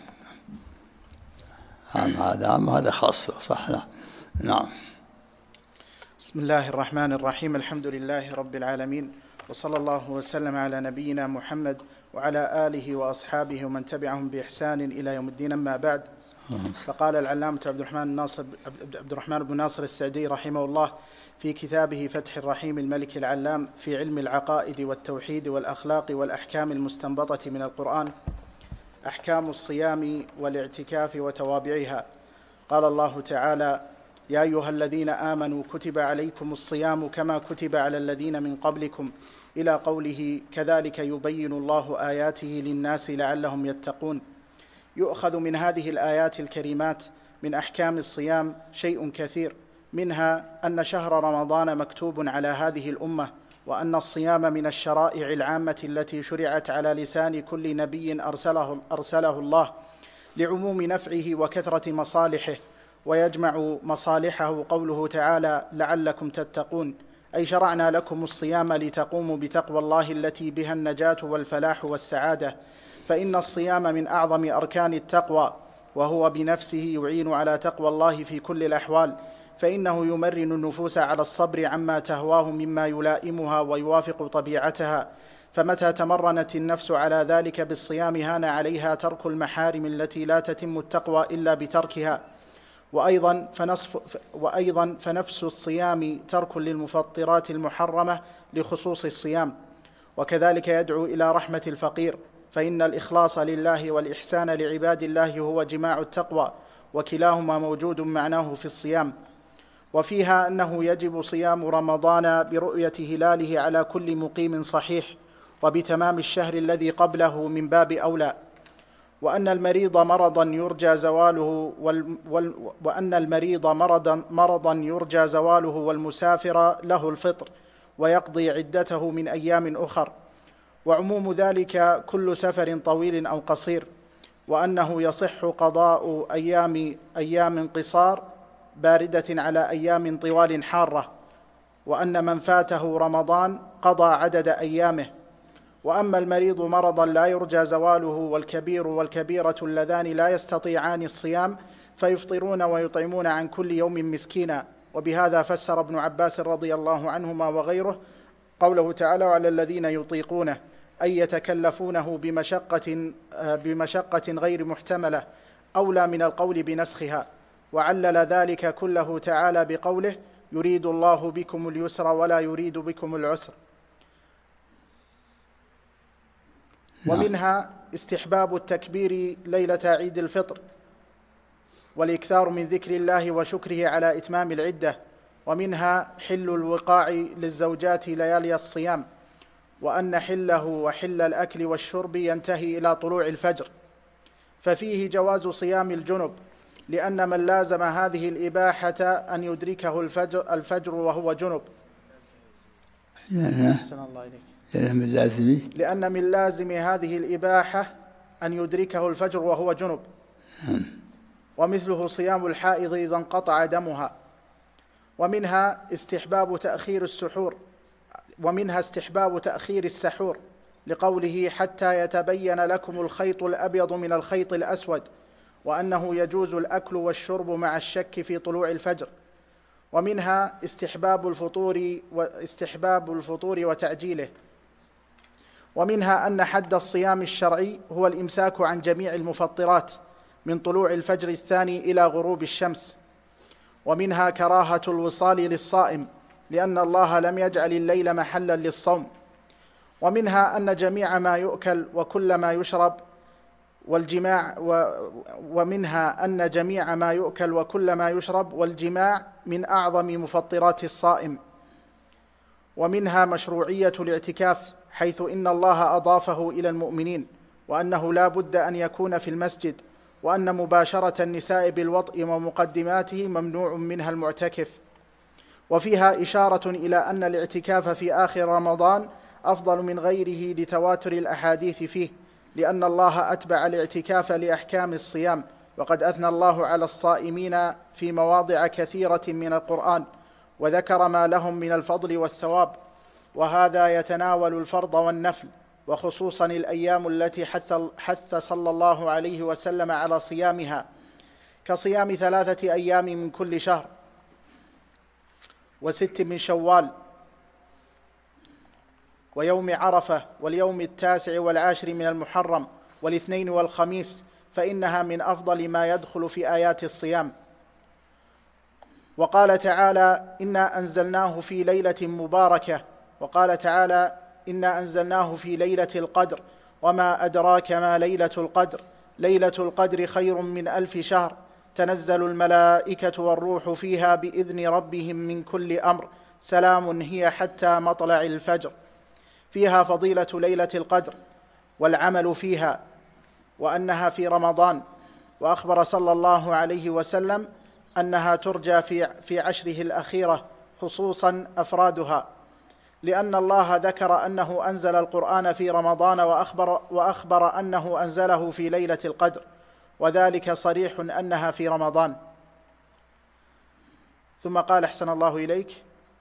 عام هذا عام هذا خاص. صح. نعم. بسم الله الرحمن الرحيم. الحمد لله رب العالمين، وصلى الله وسلم على نبينا محمد وعلى آله وأصحابه ومن تبعهم بإحسان إلى يوم الدين. أما بعد، فقال العلامة عبد الرحمن بن ناصر السعدي رحمه الله في كتابه فتح الرحيم الملك العلام في علم العقائد والتوحيد والأخلاق والأحكام المستنبطة من القرآن: أحكام الصيام والاعتكاف وتوابعها. قال الله تعالى: يا أيها الذين آمنوا كتب عليكم الصيام كما كتب على الذين من قبلكم، إلى قوله: كذلك يبين الله آياته للناس لعلهم يتقون. يؤخذ من هذه الآيات الكريمات من أحكام الصيام شيء كثير، منها أن شهر رمضان مكتوب على هذه الأمة، وأن الصيام من الشرائع العامة التي شرعت على لسان كل نبي أرسله الله لعموم نفعه وكثرة مصالحه، ويجمع مصالحه قوله تعالى: لعلكم تتقون، أي شرعنا لكم الصيام لتقوموا بتقوى الله التي بها النجاة والفلاح والسعادة، فإن الصيام من أعظم أركان التقوى، وهو بنفسه يعين على تقوى الله في كل الأحوال، فإنه يمرن النفوس على الصبر عما تهواه مما يلائمها ويوافق طبيعتها، فمتى تمرنت النفس على ذلك بالصيام هان عليها ترك المحارم التي لا تتم التقوى إلا بتركها. وأيضا فنفس الصيام ترك للمفطرات المحرمة لخصوص الصيام، وكذلك يدعو إلى رحمة الفقير، فإن الإخلاص لله والإحسان لعباد الله هو جماع التقوى، وكلاهما موجود معناه في الصيام. وفيها أنه يجب صيام رمضان برؤية هلاله على كل مقيم صحيح، وبتمام الشهر الذي قبله من باب أولى، وأن المريض مرضا يرجى زواله والمسافر له الفطر ويقضي عدته من أيام أخر، وعموم ذلك كل سفر طويل أو قصير، وأنه يصح قضاء أيام قصار باردة على أيام طوال حارة، وأن من فاته رمضان قضى عدد أيامه. وأما المريض مرضا لا يرجى زواله والكبير والكبيرة اللذان لا يستطيعان الصيام فيفطرون ويطعمون عن كل يوم مسكينا. وبهذا فسر ابن عباس رضي الله عنهما وغيره قوله تعالى: وعلى الذين يطيقونه، أي يتكلفونه بمشقة غير محتملة، أولى من القول بنسخها. وعلل ذلك كله تعالى بقوله: يريد الله بكم اليسر ولا يريد بكم العسر. ومنها استحباب التكبير ليلة عيد الفطر، والإكثار من ذكر الله وشكره على إتمام العدة. ومنها حل الوقاع للزوجات ليالي الصيام، وأن حله وحل الأكل والشرب ينتهي إلى طلوع الفجر، ففيه جواز صيام الجنب، لأن من لازم هذه الإباحة أن يدركه الفجر وهو جنب. أحسن الله إليك. لأن من لازم هذه الإباحة أن يدركه الفجر وهو جنب. ومثله صيام الحائض إذا انقطع دمها. ومنها استحباب تأخير السحور، لقوله: حتى يتبين لكم الخيط الأبيض من الخيط الأسود. وأنه يجوز الأكل والشرب مع الشك في طلوع الفجر. ومنها استحباب الفطور وتعجيله. ومنها أن حد الصيام الشرعي هو الإمساك عن جميع المفطرات من طلوع الفجر الثاني إلى غروب الشمس. ومنها كراهة الوصال للصائم لأن الله لم يجعل الليل محلا للصوم. ومنها أن جميع ما يؤكل وكل ما يشرب والجماع من أعظم مفطرات الصائم. ومنها مشروعية الاعتكاف حيث إن الله أضافه إلى المؤمنين، وأنه لا بد أن يكون في المسجد، وأن مباشرة النساء بالوطء ومقدماته ممنوع منها المعتكف. وفيها إشارة إلى أن الاعتكاف في آخر رمضان أفضل من غيره لتواتر الأحاديث فيه، لأن الله أتبع الاعتكاف لأحكام الصيام، وقد أثنى الله على الصائمين في مواضع كثيرة من القرآن وذكر ما لهم من الفضل والثواب، وهذا يتناول الفرض والنفل، وخصوصا الأيام التي حث صلى الله عليه وسلم على صيامها، كصيام 3 أيام من كل شهر، و6 من شوال، ويوم عرفة، واليوم 9 والعاشر من المحرم، والاثنين والخميس، فإنها من أفضل ما يدخل في آيات الصيام. وقال تعالى: إنا أنزلناه في ليلة مباركة. وقال تعالى: إنا أنزلناه في ليلة القدر، وما أدراك ما ليلة القدر، ليلة القدر خير من 1000 شهر، تنزل الملائكة والروح فيها بإذن ربهم من كل أمر، سلام هي حتى مطلع الفجر. فيها فضيلة ليلة القدر والعمل فيها، وأنها في رمضان. وأخبر صلى الله عليه وسلم أنها ترجى في عشره الأخيرة، خصوصا أفرادها، لأن الله ذكر أنه أنزل القرآن في رمضان، وأخبر أنه أنزله في ليلة القدر، وذلك صريح أنها في رمضان. ثم قال: أحسن الله إليك.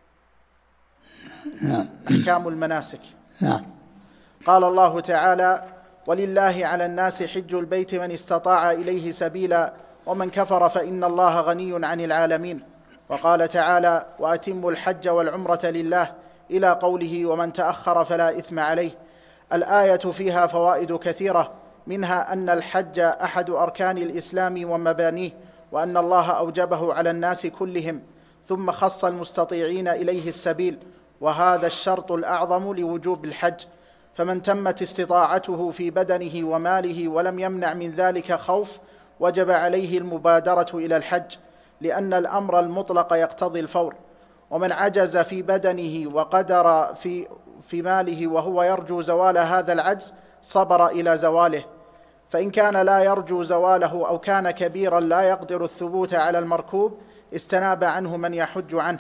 أحكام المناسك. قال الله تعالى: ولله على الناس حج البيت من استطاع إليه سبيلا ومن كفر فإن الله غني عن العالمين. وقال تعالى: وأتموا الحج والعمرة لله، إلى قوله: ومن تأخر فلا إثم عليه. الآية فيها فوائد كثيرة، منها أن الحج أحد أركان الإسلام ومبانيه، وأن الله أوجبه على الناس كلهم، ثم خص المستطيعين إليه السبيل، وهذا الشرط الأعظم لوجوب الحج. فمن تمت استطاعته في بدنه وماله ولم يمنع من ذلك خوف، وجب عليه المبادرة إلى الحج، لأن الأمر المطلق يقتضي الفور. ومن عجز في بدنه وقدر في ماله وهو يرجو زوال هذا العجز، صبر إلى زواله. فإن كان لا يرجو زواله أو كان كبيرا لا يقدر الثبوت على المركوب، استناب عنه من يحج عنه.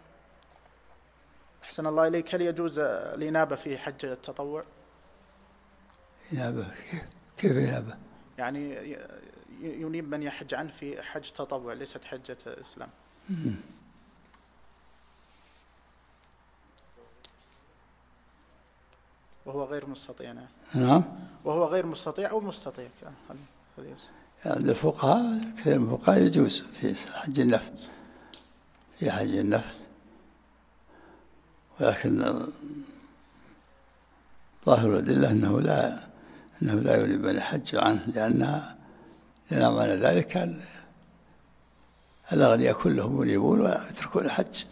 أحسن الله إليك. هل يجوز الإنابة في حج التطوع؟ إنابة كيف إنابة؟ يعني ينيب من يحج عنه في حج تطوع، ليست حجة إسلام. وهو غير مستطيع. نعم. وهو غير مستطيع أو مستطيع. يعني الفقهاء كثير من الفقهاء يجوز في حج النفل، في حج النفل، ولكن ظاهر الأدلة أنه لا ينيب من يحج عنه، لأن معنى ذلك الأغنياء كلهم ينيبون ويتركون الحج.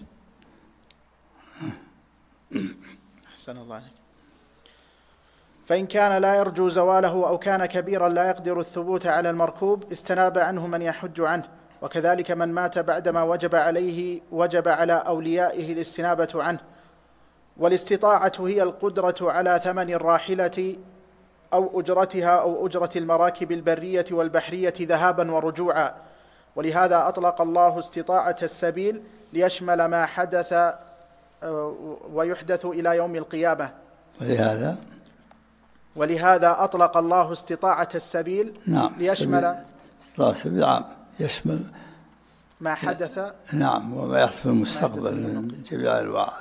أحسن الله عليك. فإن كان لا يرجو زواله أو كان كبيرا لا يقدر الثبوت على المركوب، استناب عنه من يحج عنه. وكذلك من مات بعدما وجب عليه، وجب على أوليائه الاستنابة عنه. والاستطاعة هي القدرة على ثمن الراحلة أو أجرتها أو أجرة المراكب البرية والبحرية ذهابا ورجوعا. ولهذا أطلق الله استطاعة السبيل ليشمل ما حدث ويحدث إلى يوم القيامة. ولهذا أطلق الله استطاعة السبيل ليشمل استطاعة السبيل عام، يشمل ما حدث وما يحدث في المستقبل من جميع أنواع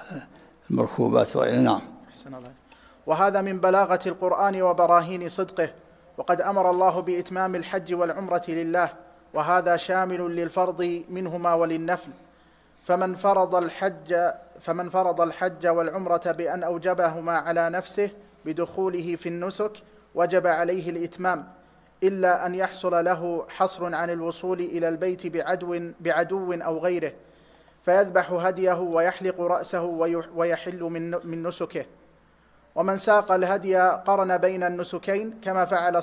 المركوبات وغيرها. أحسن الله. وهذا من بلاغة القرآن وبراهين صدقه. وقد أمر الله بإتمام الحج والعمرة لله، وهذا شامل للفرض منهما وللنفل. فمن فرض الحج والعمرة بأن أوجبهما على نفسه بدخوله في النسك وجب عليه الإتمام، إلا أن يحصل له حصر عن الوصول إلى البيت بعدو أو غيره، فيذبح هديه ويحلق رأسه ويحل من نسكه. ومن ساق الهدي قرن بين النسكين كما فعل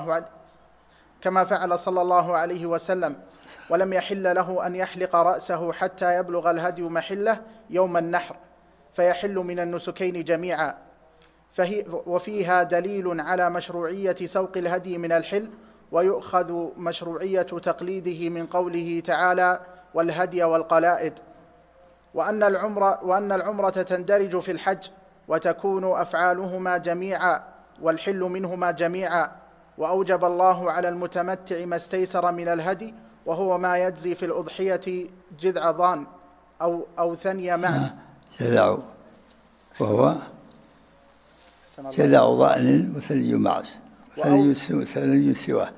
صلى الله عليه وسلم، ولم يحل له أن يحلق رأسه حتى يبلغ الهدي محله يوم النحر، فيحل من النسكين جميعا. وفيها دليل على مشروعية سوق الهدي من الحل، ويؤخذ مشروعية تقليده من قوله تعالى: والهدي والقلائد. وأن العمرة تندرج في الحج، وتكون أفعالهما جميعا والحل منهما جميعا. وأوجب الله على المتمتع ما استيسر من الهدي، وهو ما يجزي في الأضحية جذع ضان أو ثني معز. جذع، وهو جذع ضأن وثني معز وثني سواه،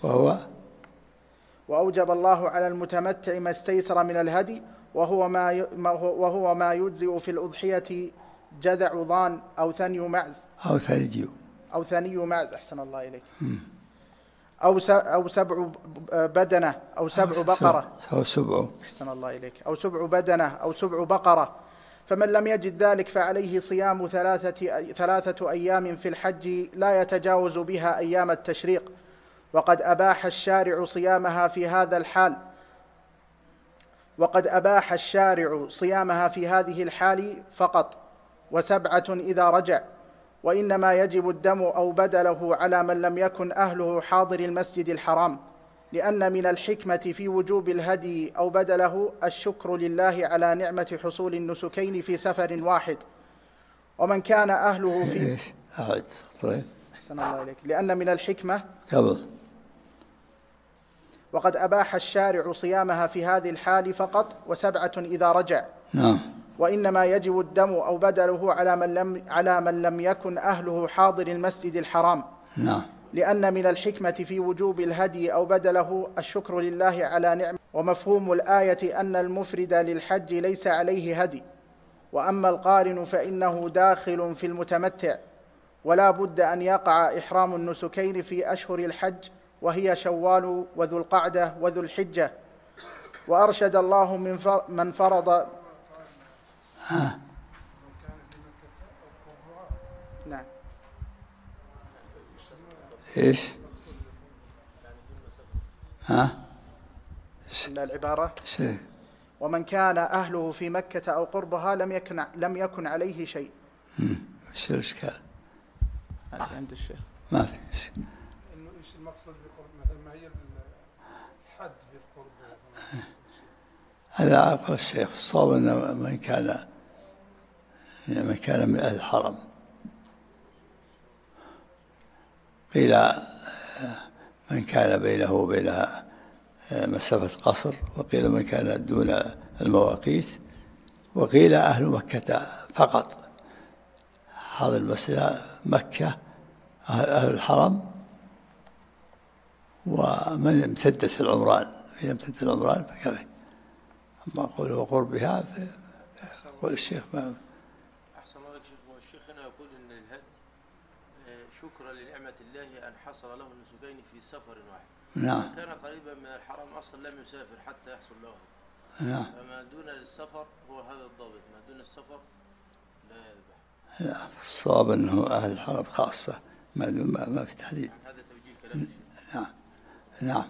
وأوجب الله على المتمتع ما استيسر من الهدي، وهو ما يجزئ في الأضحية جذع ضان أو ثني معز أو ثني معز. أحسن الله إليك. أو سبع بدنة أو سبع بقرة أحسن الله إليك. أو سبع بدنة أو سبع بقرة. فمن لم يجد ذلك فعليه صيام 3 أيام في الحج لا يتجاوز بها أيام التشريق، وقد أباح الشارع صيامها في هذه الحال فقط، و7 إذا رجع. وإنما يجب الدم أو بدله على من لم يكن أهله حاضر المسجد الحرام، لأن من الحكمة في وجوب الهدي أو بدله الشكر لله على نعمة حصول النسكين في سفر واحد. ومن كان أهله في أحسن الله إليك. لأن من الحكمة وقد أباح الشارع صيامها في هذه الحال فقط، و7 إذا رجع. وإنما يجب الدم أو بدله على من لم يكن أهله حاضر المسجد الحرام، لأن من الحكمة في وجوب الهدي أو بدله الشكر لله على نعمة. ومفهوم الآية أن المفرد للحج ليس عليه هدي، وأما القارن فإنه داخل في المتمتع، ولا بد أن يقع إحرام النسكين في أشهر الحج، وهي شوال وذو القعدة وذو الحجة. وأرشد الله من فرض نعم إيش؟ العبارة ومن كان أهله في مكة أو قربها لم يكن عليه شيء. إيش الإشكال؟ عند الشيخ ما في شيء. إنه إيش المقصود بقرب؟ مثلا ما هي الحد بالقرب؟ هذا عقل الشيخ. الصواب أن من كان من أهل الحرم، قيل من كان بينه وبينها مسافة قصر، وقيل من كان دون المواقيت، وقيل أهل مكة فقط. هذا المسألة مكة أهل الحرم، ومن امتدت العمران، إذا امتدت العمران فكذا. أما قوله قربها فقول الشيخ ما أحسن الله شيخ. والشيخ هنا يقول إن الهدي شكرا لنعمة الله أن حصل له النسكين في سفر واحد. نعم. كان قريبا من الحرم أصلا لم يسافر حتى يحصل له. نعم. فما دون السفر هو هذا الضابط، ما دون السفر لا يذبح. لا، الصواب أنه أهل الحرم خاصة، ما في تحديد. هذا توجيه كلام الشيخ. نعم.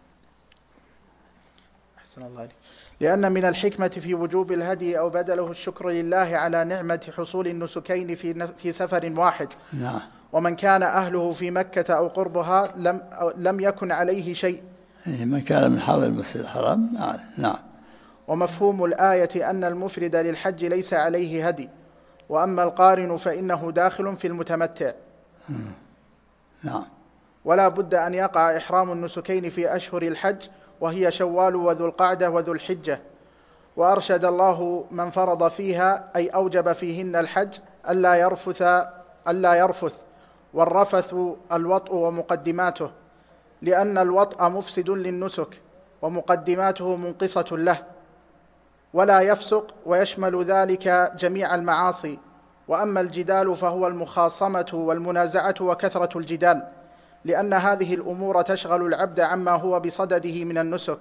أحسن الله عليك. لأن من الحكمة في وجوب الهدي أو بدله الشكر لله على نعمة حصول النسكين في سفر واحد. نعم. ومن كان أهله في مكة أو قربها لم يكن عليه شيء. من كان من حاضر المسجد الحرام. نعم. ومفهوم الآية أن المفرد للحج ليس عليه هدي، وأما القارن فإنه داخل في المتمتع. نعم. ولا بد أن يقع إحرام النسكين في أشهر الحج، وهي شوال وذو القعدة وذو الحجة. وأرشد الله من فرض فيها أي أوجب فيهن الحج ألا يرفث، والرفث الوطء ومقدماته، لأن الوطء مفسد للنسك ومقدماته منقصة له، ولا يفسق، ويشمل ذلك جميع المعاصي. وأما الجدال فهو المخاصمة والمنازعة وكثرة الجدال، لأن هذه الأمور تشغل العبد عما هو بصدده من النسك.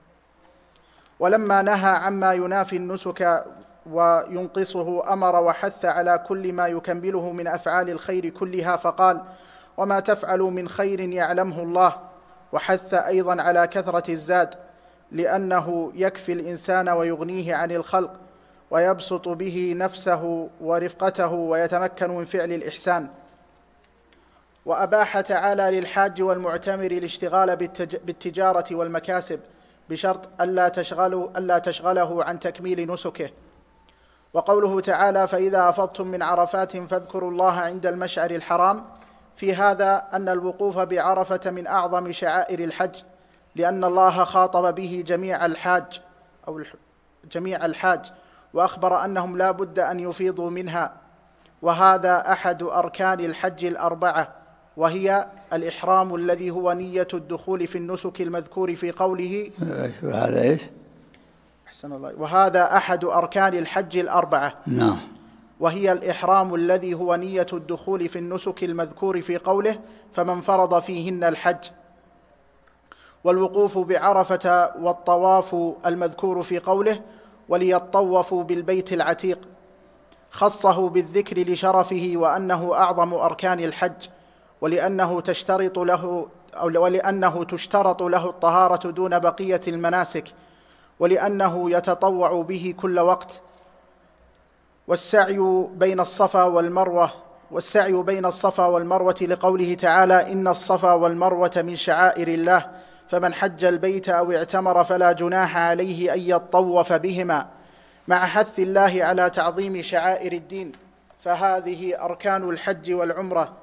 ولما نهى عما ينافي النسك وينقصه أمر وحث على كل ما يكمله من أفعال الخير كلها، فقال: وما تفعلوا من خير يعلمه الله. وحث أيضا على كثرة الزاد، لأنه يكفي الإنسان ويغنيه عن الخلق، ويبسط به نفسه ورفقته، ويتمكن من فعل الإحسان. وأباح تعالى للحاج والمعتمر الاشتغال بالتجارة والمكاسب، بشرط ألا تشغله عن تكميل نسكه. وقوله تعالى: فإذا أفضتم من عرفات فاذكروا الله عند المشعر الحرام، في هذا أن الوقوف بعرفة من أعظم شعائر الحج، لأن الله خاطب به جميع الحاج وأخبر أنهم لا بد أن يفيضوا منها. وهذا أحد أركان الحج الأربعة، وهي الإحرام الذي هو نية الدخول في النسك المذكور في قوله. هذا إيش؟ أحسن الله. وهذا أحد أركان الحج الأربعة، نعم، وهي الإحرام الذي هو نية الدخول في النسك المذكور في قوله: فمن فرض فيهن الحج. والوقوف بعرفة والطواف المذكور في قوله: وليطوفوا بالبيت العتيق، خصه بالذكر لشرفه وأنه أعظم أركان الحج، ولأنه تشترط له الطهارة دون بقية المناسك، ولأنه يتطوع به كل وقت. والسعي بين الصفا والمروة لقوله تعالى: إن الصفا والمروة من شعائر الله، فمن حج البيت أو اعتمر فلا جناح عليه أن يطوف بهما، مع حث الله على تعظيم شعائر الدين. فهذه أركان الحج والعمرة،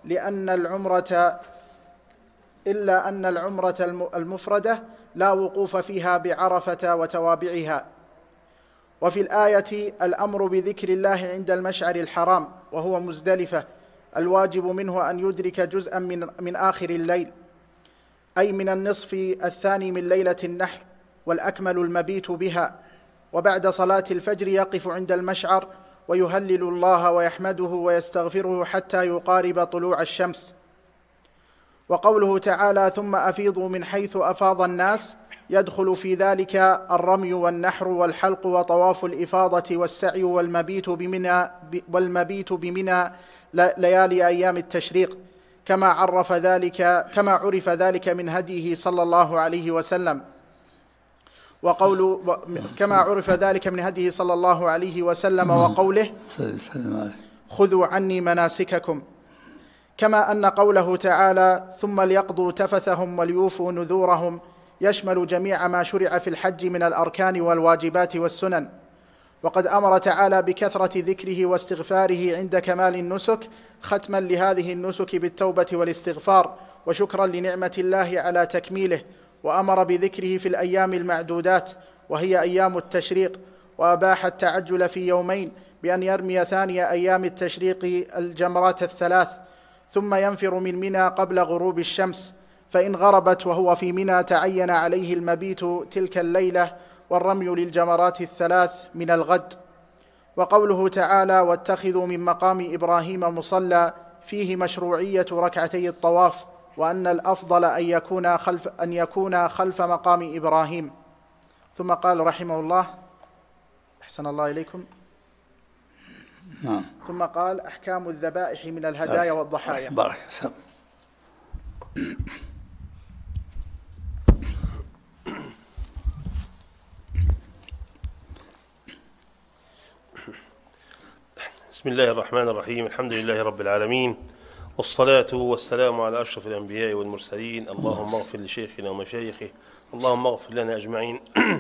إلا أن العمرة المفردة لا وقوف فيها بعرفة وتوابعها. وفي الآية الأمر بذكر الله عند المشعر الحرام، وهو مزدلفة، الواجب منه أن يدرك جزءا من آخر الليل، أي من النصف الثاني من ليلة النحر، والأكمل المبيت بها. وبعد صلاة الفجر يقف عند المشعر ويهلل الله ويحمده ويستغفره حتى يقارب طلوع الشمس. وقوله تعالى: ثم أفيضوا من حيث أفاض الناس، يدخل في ذلك الرمي والنحر والحلق وطواف الإفاضة والسعي والمبيت بمنى ليالي أيام التشريق، كما عرف ذلك من هديه صلى الله عليه وسلم. وقوله: خذوا عني مناسككم. كما أن قوله تعالى: ثم ليقضوا تفثهم وليوفوا نذورهم، يشمل جميع ما شرع في الحج من الأركان والواجبات والسنن. وقد أمر تعالى بكثرة ذكره واستغفاره عند كمال النسك، ختما لهذه النسك بالتوبة والاستغفار، وشكرا لنعمة الله على تكميله. وأمر بذكره في الأيام المعدودات، وهي أيام التشريق، وأباح التعجل في يومين بأن يرمي ثاني أيام التشريق الجمرات الثلاث، ثم ينفر من منى قبل غروب الشمس، فإن غربت وهو في منى تعين عليه المبيت تلك الليلة، والرمي للجمرات الثلاث من الغد. وقوله تعالى: واتخذوا من مقام إبراهيم مصلى، فيه مشروعية ركعتي الطواف، وأن الأفضل أن يكون خلف مقام إبراهيم. ثم قال رحمه الله: أحسن الله إليكم. نعم. ثم قال: أحكام الذبائح من الهدايا والضحايا. بارك الله. بسم الله الرحمن الرحيم. الحمد لله رب العالمين، والصلاة والسلام على أشرف الأنبياء والمرسلين. اللهم اغفر لشيخنا ومشايخه، اللهم اغفر لنا أجمعين.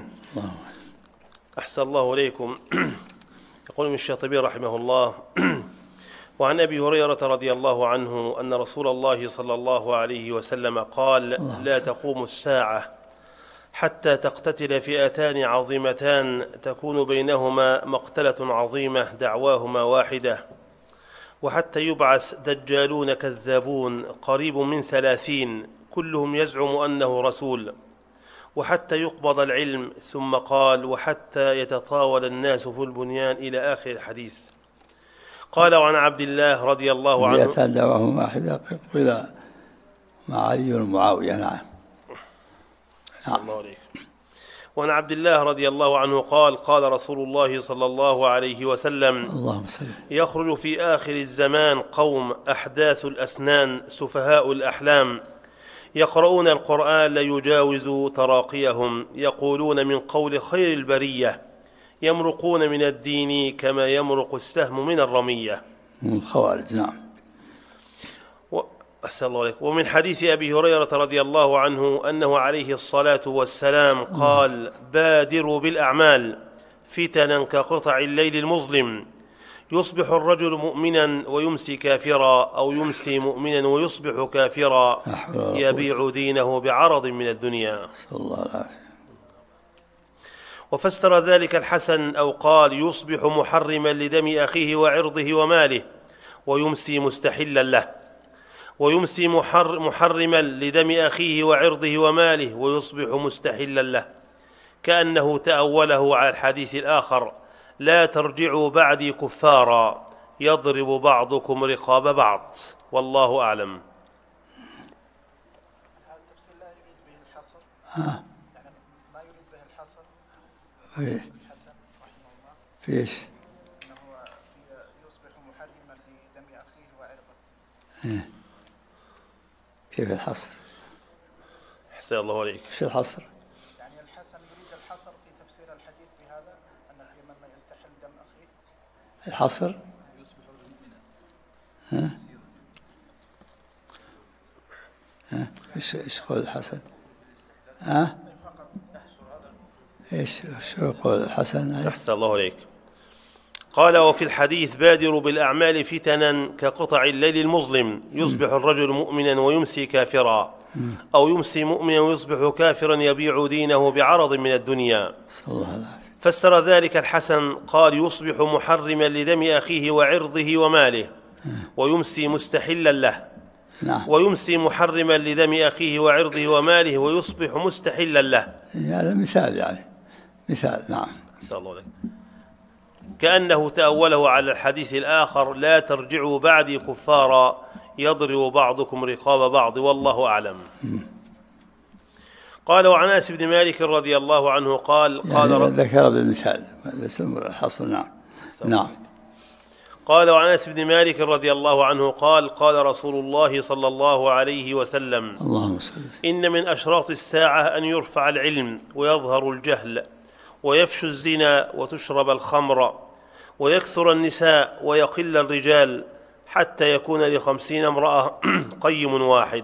أحسن الله إليكم. يقول ابن الشاطبي رحمه الله: وعن أبي هريرة رضي الله عنه أن رسول الله صلى الله عليه وسلم قال: لا تقوم الساعة حتى تقتتل فئتان عظيمتان تكون بينهما مقتلة عظيمة دعواهما واحدة، وحتى يبعث دجالون كذابون قريب من 30 كلهم يزعم أنه رسول، وحتى يقبض العلم. ثم قال: وحتى يتطاول الناس في البنيان، إلى آخر الحديث. قال: وعن عبد الله رضي الله عنه دعوهم واحدة قيل مع علي ومعاوية. نعم. الله عليك. وعن عبد الله رضي الله عنه قال: قال رسول الله صلى الله عليه وسلم: اللهم صل. يخرج في آخر الزمان قوم أحداث الأسنان سفهاء الأحلام يقرؤون القرآن لا يجاوز تراقيهم، يقولون من قول خير البرية، يمرقون من الدين كما يمرق السهم من الرمية. من الخوارج. نعم. أسأل الله عليك. ومن حديث أبي هريرة رضي الله عنه أنه عليه الصلاة والسلام قال: بادروا بالأعمال فتنا كقطع الليل المظلم، يصبح الرجل مؤمنا ويمسي كافرا، أو يمسي مؤمنا ويصبح كافرا، يبيع دينه بعرض من الدنيا. صلى الله عليه وسلم. وفسر ذلك الحسن أو قال: يصبح محرما لدم أخيه وعرضه وماله، ويمسي مستحلا له، ويمسي محرما لدم أخيه وعرضه وماله، ويصبح مستحلا له، كأنه تأوله على الحديث الآخر: لا ترجعوا بعدي كفارا يضرب بعضكم رقاب بعض، والله أعلم. هذا التفسير لا يريد به الحصر، يعني ما يريد به الحصر. الحسن رحمه الله في ايش؟ انه يصبح محرما لدم اخيه وعرضه. كيف الحصر؟ أحسن الله عليك. ايش الحصر؟ يعني الحسن يريد الحصر في تفسير الحديث بهذا، ان في من يستحل دم اخيه. الحصر ايش قول الحسن؟ ايش شو قول الحسن؟ أحسن الله عليك. قال: وفي الحديث: بادروا بالأعمال فتنا كقطع الليل المظلم، يصبح الرجل مؤمنا ويمسي كافرا، أو يمسي مؤمنا ويصبح كافرا، يبيع دينه بعرض من الدنيا. صلى الله عليه وسلم. فسر ذلك الحسن قال: يصبح محرما لدم أخيه وعرضه وماله، ويمسي مستحلا له. نعم. ويمسي محرما لدم أخيه وعرضه وماله، ويصبح مستحلا له. هذا مثال، يعني مثال. نعم. أحسن الله عليك. كأنه تأوله على الحديث الآخر: لا ترجعوا بعدي كفارا يضرب بعضكم رقاب بعض، والله أعلم. قال: وعن أنس بن مالك رضي الله عنه قال: يعني ذكر بالمثال ليس الحصر. نعم. نعم. قال: وعن أنس بن مالك رضي الله عنه قال: قال رسول الله صلى الله عليه وسلم: اللهم صل. إن من أشراط الساعة أن يرفع العلم ويظهر الجهل ويفشو الزنا وتشرب الخمر ويكثر النساء ويقل الرجال، حتى يكون ل50 امرأة قيم واحد.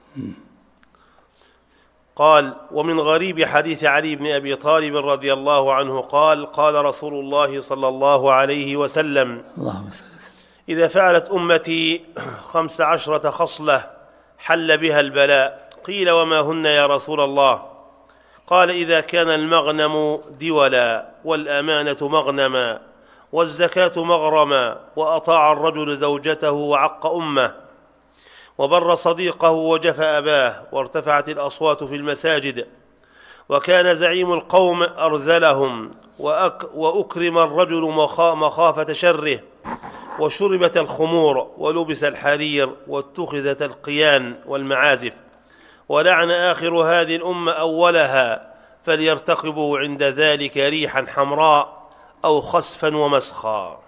قال: ومن غريب حديث علي بن أبي طالب رضي الله عنه قال: قال رسول الله صلى الله عليه وسلم: اللهم صل. إذا فعلت أمتي 15 خصلة حل بها البلاء. قيل: وما هن يا رسول الله؟ قال: إذا كان المغنم دولا، والأمانة مغنما، والزكاة مغرما، وأطاع الرجل زوجته وعق أمه، وبر صديقه وجفى أباه، وارتفعت الأصوات في المساجد، وكان زعيم القوم أرذلهم، وأكرم الرجل مخافة شره، وشربت الخمور، ولبس الحرير، واتخذت القيان والمعازف، ولعن آخر هذه الأمة أولها، فليرتقبوا عند ذلك ريحا حمراء أو خسفا ومسخا.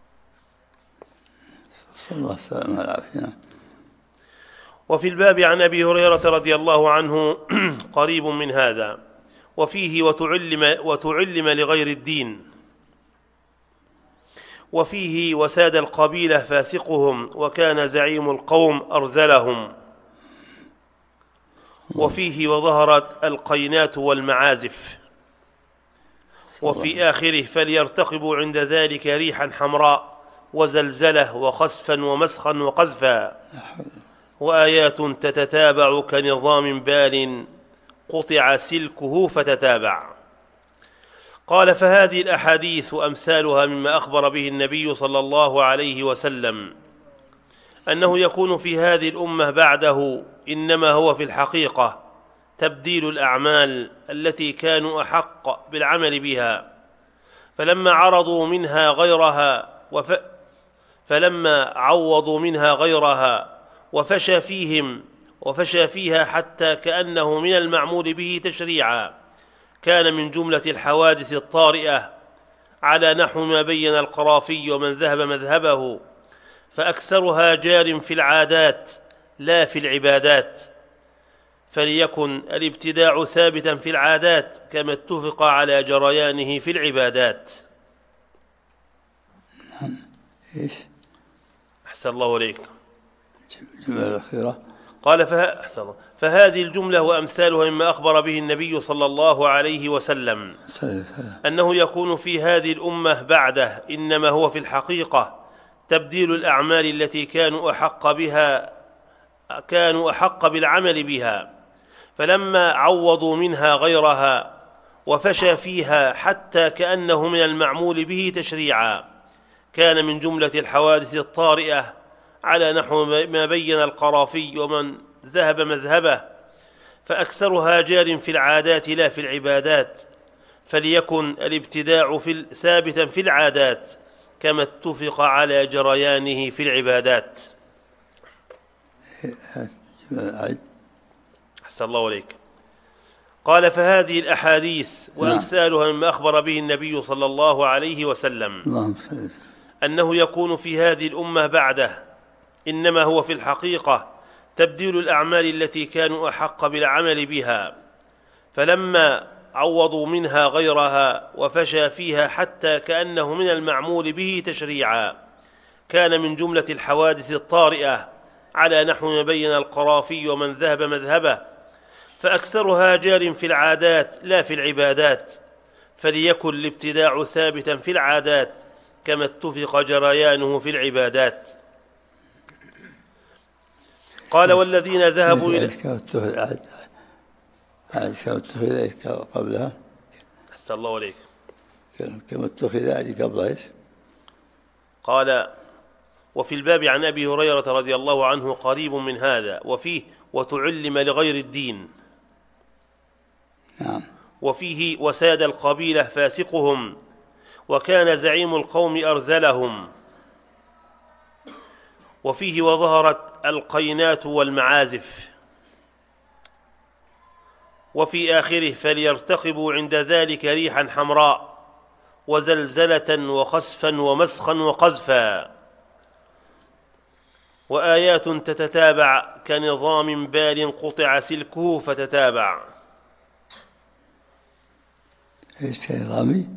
صلى الله عليه وسلم. وفي الباب عن أبي هريرة رضي الله عنه قريب من هذا، وفيه: وتعلم لغير الدين. وفيه: وساد القبيلة فاسقهم، وكان زعيم القوم أرذلهم. وفيه: وظهرت القينات والمعازف. وفي آخره: فليرتقبوا عند ذلك ريحا حمراء وزلزلة وخسفا ومسخا وقذفا، وآيات تتتابع كنظام بال قطع سلكه فتتابع. قال: فهذه الأحاديث أمثالها مما أخبر به النبي صلى الله عليه وسلم أنه يكون في هذه الأمة بعده إنما هو في الحقيقة تبديل الأعمال التي كانوا أحق بالعمل بها، فلما عوضوا منها غيرها وفشى فيها حتى كأنه من المعمول به تشريعا، كان من جملة الحوادث الطارئة على نحو ما بين القرافي ومن ذهب مذهبه، فأكثرها جار في العادات لا في العبادات، فليكن الابتداع ثابتا في العادات كما اتفق على جريانه في العبادات. إيش؟ أحسن الله إليك. الجملة الأخيرة قال فهذه الجملة وأمثالها مما أخبر به النبي صلى الله عليه وسلم أنه يكون في هذه الأمة بعده إنما هو في الحقيقة تبديل الأعمال التي كانوا أحق بالعمل بها، فلما عوضوا منها غيرها وفشى فيها حتى كأنه من المعمول به تشريعا، كان من جملة الحوادث الطارئة على نحو ما بين القرافي ومن ذهب مذهبه، فأكثرها جار في العادات لا في العبادات، فليكن الابتداع ثابتا في العادات كما اتفق على جريانه في العبادات. أحسن الله إليك. قال فهذه الأحاديث وأمثالها مما أخبر به النبي صلى الله عليه وسلم أنه يكون في هذه الأمة بعده إنما هو في الحقيقة تبديل الأعمال التي كانوا أحق بالعمل بها، فلما عوضوا منها غيرها وفشى فيها حتى كأنه من المعمول به تشريعا، كان من جملة الحوادث الطارئة على نحو ما بين القرافي ومن ذهب مذهبه، فأكثرها جار في العادات لا في العبادات، فليكن الابتداع ثابتا في العادات كما اتفق جريانه في العبادات. قال والذين ذهبوا إلى كما اتخذ قبلها. أحسن الله عليك. كما اتخذ قبلها إيش؟ قال وفي الباب عن أبي هريرة رضي الله عنه قريب من هذا، وفيه وتعلم لغير الدين. نعم. وفيه وساد القبيلة فاسقهم، وكان زعيم القوم أرذلهم. وفيه وظهرت القينات والمعازف. وفي آخره فليرتقبوا عند ذلك ريحا حمراء وزلزلة وخسفا ومسخا وقذفا، وآيات تتتابع كنظام بال قطع سلكه فتتابع. ايش كنظامي؟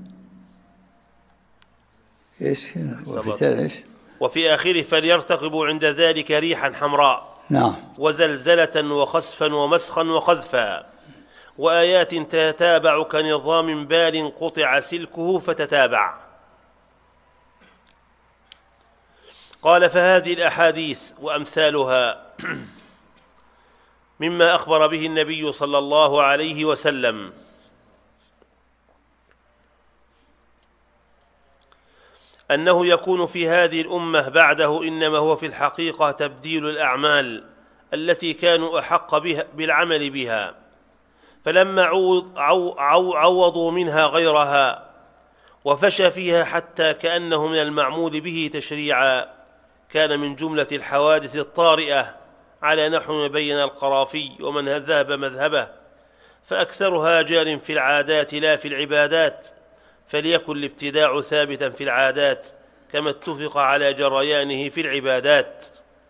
ايش ايش؟ وفي آخره فليرتقبوا عند ذلك ريحا حمراء. نعم. وزلزلة وخسفا ومسخا وقذفا، وآيات تتتابع كنظام بال قطع سلكه فتتابع. قال فهذه الأحاديث وأمثالها مما أخبر به النبي صلى الله عليه وسلم أنه يكون في هذه الأمة بعده إنما هو في الحقيقة تبديل الأعمال التي كانوا أحق بالعمل بها، فلما عوضوا منها غيرها وفشى فيها حتى كأنه من المعمول به تشريعا، كان من جملة الحوادث الطارئة على نحو ما بين القرافي ومن ذهب مذهبه، فأكثرها جار في العادات لا في العبادات، فليكن الابتداع ثابتا في العادات كما اتفق على جريانه في العبادات.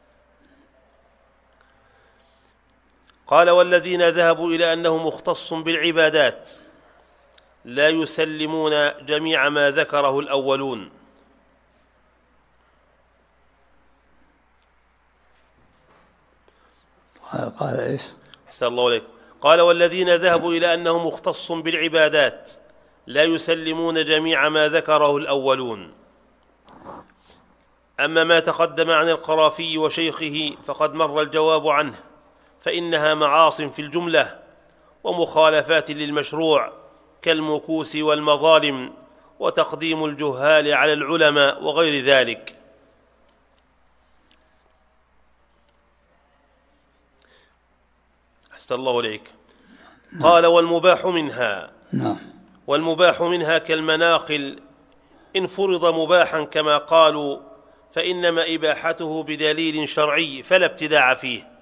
قال والذين ذهبوا إلى أنه مختص بالعبادات لا يسلمون جميع ما ذكره الأولون. قال إيش؟ أحسن الله عليك. قال والذين ذهبوا إلى أنه مختص بالعبادات لا يسلمون جميع ما ذكره الأولون. أما ما تقدم عن القرافي وشيخه فقد مر الجواب عنه، فإنها معاص في الجملة ومخالفات للمشروع كالمكوس والمظالم وتقديم الجهال على العلماء وغير ذلك. أحسن الله إليك. قال والمباح منها. نعم. والمباح منها كالمناخل إن فرض مباحا كما قالوا فإنما إباحته بدليل شرعي فلا ابتداع فيه،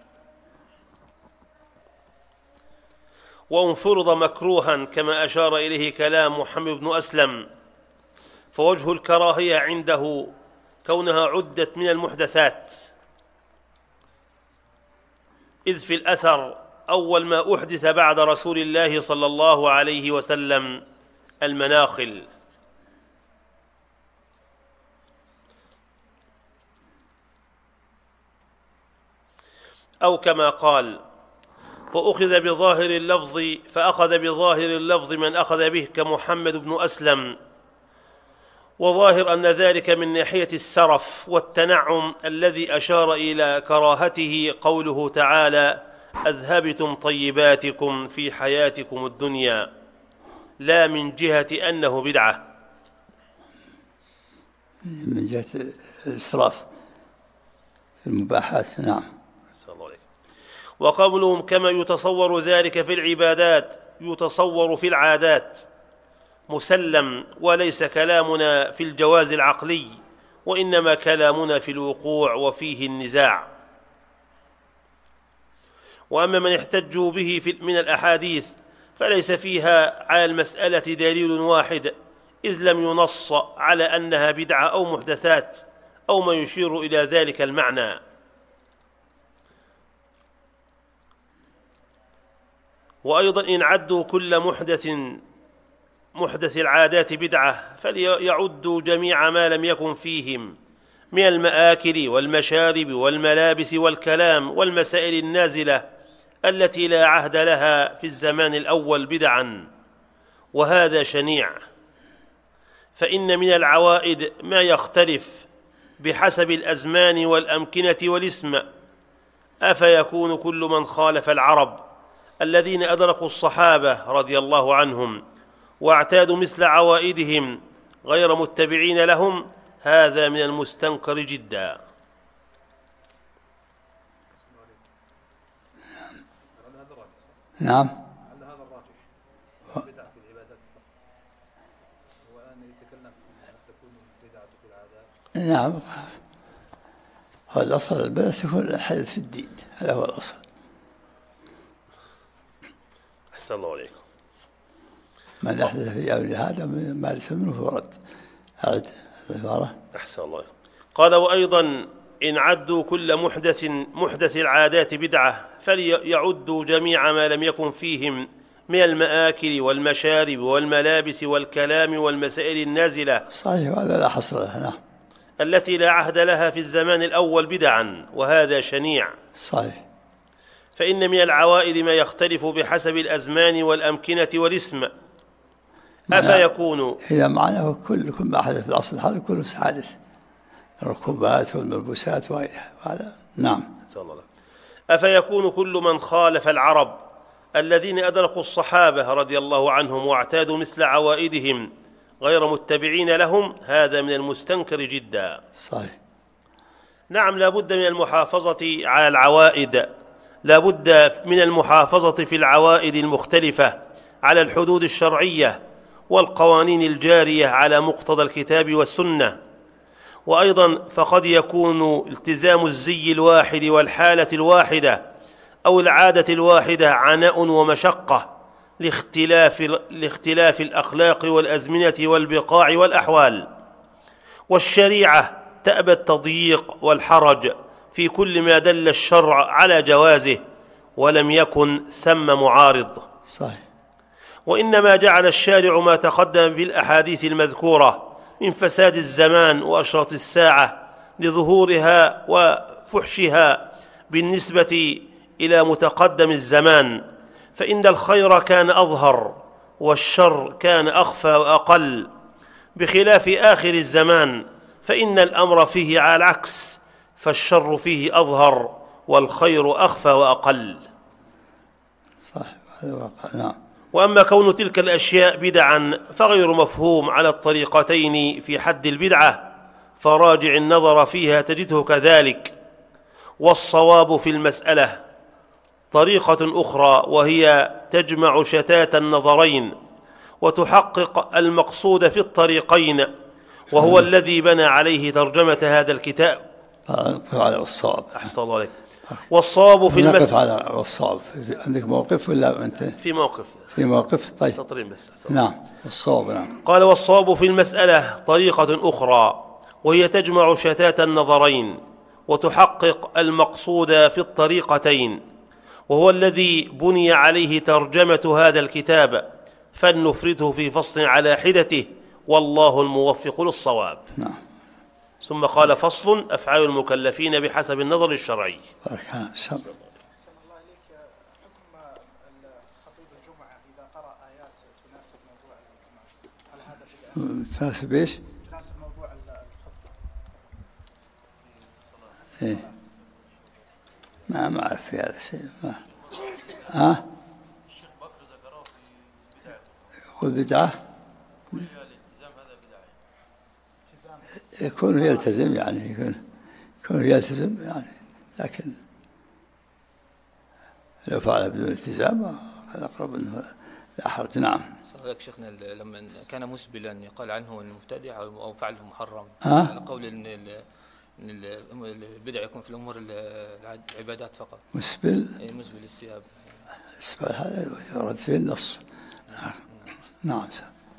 وإن فرض مكروها كما أشار إليه كلام محمد بن أسلم فوجه الكراهية عنده كونها عدت من المحدثات، إذ في الأثر أول ما أحدث بعد رسول الله صلى الله عليه وسلم المناخل. أو كما قال فأخذ بظاهر اللفظ من أخذ به كمحمد بن أسلم، وظاهر أن ذلك من ناحية السرف والتنعم الذي أشار إلى كراهته قوله تعالى أذهبتم طيباتكم في حياتكم الدنيا، لا من جهة أنه بدعة، من جهة الإسراف في المباحات. نعم. وقولهم كما يتصور ذلك في العبادات يتصور في العادات مسلم، وليس كلامنا في الجواز العقلي وإنما كلامنا في الوقوع وفيه النزاع. وأما من احتجوا به من الأحاديث فليس فيها على المسألة دليل واحد، إذ لم ينص على أنها بدعة أو محدثات أو ما يشير إلى ذلك المعنى. وأيضا إن عدوا كل محدث العادات بدعة فليعدوا جميع ما لم يكن فيهم من المآكل والمشارب والملابس والكلام والمسائل النازلة التي لا عهد لها في الزمان الأول بدعا، وهذا شنيع. فإن من العوائد ما يختلف بحسب الأزمان والأمكنة والاسم. أفيكون كل من خالف العرب الذين أدركوا الصحابة رضي الله عنهم واعتادوا مثل عوائدهم غير متبعين لهم، هذا من المستنكر جدا. نعم. هل هذا الراجح بدعة في العبادات فقط، وأن يتكلم هل تكون بدعة في العادات؟ نعم، هو الأصل البدعة تكون الحدث في الدين، هذا هو الأصل. أحسن الله عليكم. من أحدث في أمرنا هذا ما ليس منه فرد. أعد العبارة. أحسن الله. قال وأيضا إن عدوا كل محدث العادات بدعة فليعدوا جميع ما لم يكن فيهم من المآكل والمشارب والملابس والكلام والمسائل النازلة صحيح، هذا لا حصر له. نعم. التي لا عهد لها في الزمان الأول بدعا، وهذا شنيع. صحيح. فإن من العوائد ما يختلف بحسب الأزمان والأمكنة والاسم. أفيكون إذا معناه كل ما حدث في الأصل هذا كله حادث، الركوبات والملبوسات وهذا. نعم. أفيكون كل من خالف العرب الذين أدركوا الصحابة رضي الله عنهم واعتادوا مثل عوائدهم غير متبعين لهم، هذا من المستنكر جدا. صحيح. نعم، لا بد من المحافظة على العوائد، لا بد من المحافظة في العوائد المختلفة على الحدود الشرعية والقوانين الجارية على مقتضى الكتاب والسنة. وأيضا فقد يكون التزام الزي الواحد والحالة الواحدة أو العادة الواحدة عناء ومشقة لاختلاف الأخلاق والأزمنة والبقاع والأحوال، والشريعة تأبى التضييق والحرج في كل ما دل الشرع على جوازه ولم يكن ثم معارض. صحيح. وإنما جعل الشارع ما تقدم في الأحاديث المذكورة من فساد الزمان وأشراط الساعة لظهورها وفحشها بالنسبة إلى متقدم الزمان، فإن الخير كان أظهر والشر كان أخفى وأقل، بخلاف آخر الزمان فإن الأمر فيه على العكس، فالشر فيه أظهر والخير أخفى وأقل. صح، هذا واقع. نعم. وأما كون تلك الأشياء بدعا فغير مفهوم على الطريقتين في حد البدعة، فراجع النظر فيها تجده كذلك. والصواب في المسألة طريقة أخرى وهي تجمع شتات النظرين وتحقق المقصود في الطريقين، وهو الذي بنى عليه ترجمة هذا الكتاب. على الصواب. أحسن الله عليك. والصواب في المسألة. على الصواب. عندك موقف ولا أنت؟ في موقف. في موقف. طيب. سطرين بس. نعم. الصواب. نعم. قال: والصواب في المسألة طريقة أخرى وهي تجمع شتات النظرين وتحقق المقصود في الطريقتين، وهو الذي بني عليه ترجمة هذا الكتاب، فلنفرده في فصل على حدته، والله الموفق للصواب. نعم. ثم قال: فصل: أفعال المكلفين بحسب النظر الشرعي. بارك الله فيك. الله عليك. حكم خطيب الجمعة إذا قرأ آيات تناسب موضوع الجمعة، هل هذا بدعة؟ تناسب ايش؟ تناسب موضوع الخطبة. ايه ما أعرف في هذا الشيء. ها؟ الشيخ بكر ذكره في يقول بدعة؟ الالتزام هذا بدعة. يكون يلتزم يعني يكون يلتزم يعني، لكن لو فعل بدون التزام هذا أقرب أنه لا حرج. نعم. صدق شيخنا لما كان مسبلا يقال عنه المبتدع أو فعله محرم، على قول إن البدع يكون في الأمور العبادات فقط. مسبل. مسبل الثياب. السبل هذا يرد فيه النص. نعم.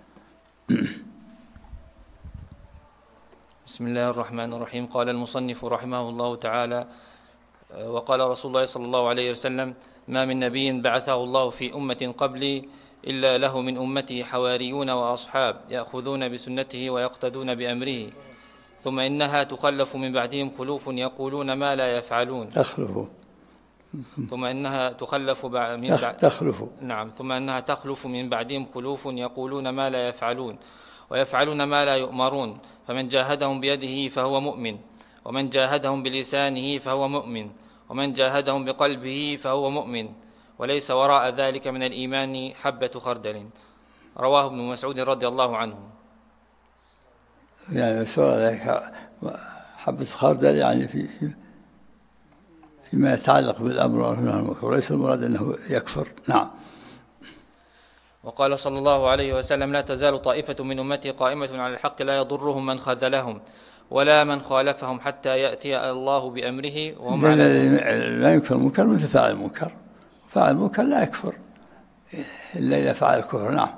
بسم الله الرحمن الرحيم. قال المصنف رحمه الله تعالى: وقال رسول الله صلى الله عليه وسلم: ما من نبي بعثه الله في أمة قبلي إلا له من أمته حواريون وأصحاب يأخذون بسنته ويقتدون بأمره، ثم إنها تخلف من بعدهم خلوف يقولون ما لا يفعلون. ثم إنها تخلف نعم. ثم إنها تخلف من بعدهم خلوف يقولون ما لا يفعلون ويفعلون ما لا يؤمرون، فمن جاهدهم بيده فهو مؤمن، ومن جاهدهم بلسانه فهو مؤمن، ومن جاهدهم بقلبه فهو مؤمن، وليس وراء ذلك من الإيمان حبة خردل. رواه ابن مسعود رضي الله عنه. يعني سورة ذلك حبة خردل يعني فيما يتعلق بالأمر والنهي عن المنكر، وليس المراد أنه يكفر. نعم. وقال صلى الله عليه وسلم: لا تزال طائفة من أمتي قائمة على الحق لا يضرهم من خذلهم ولا من خالفهم حتى يأتي الله بأمره وهم لا ينكر المنكر مثل فاعل المنكر، فاعل المنكر لا يكفر إلا إذا فعل الكفر. نعم.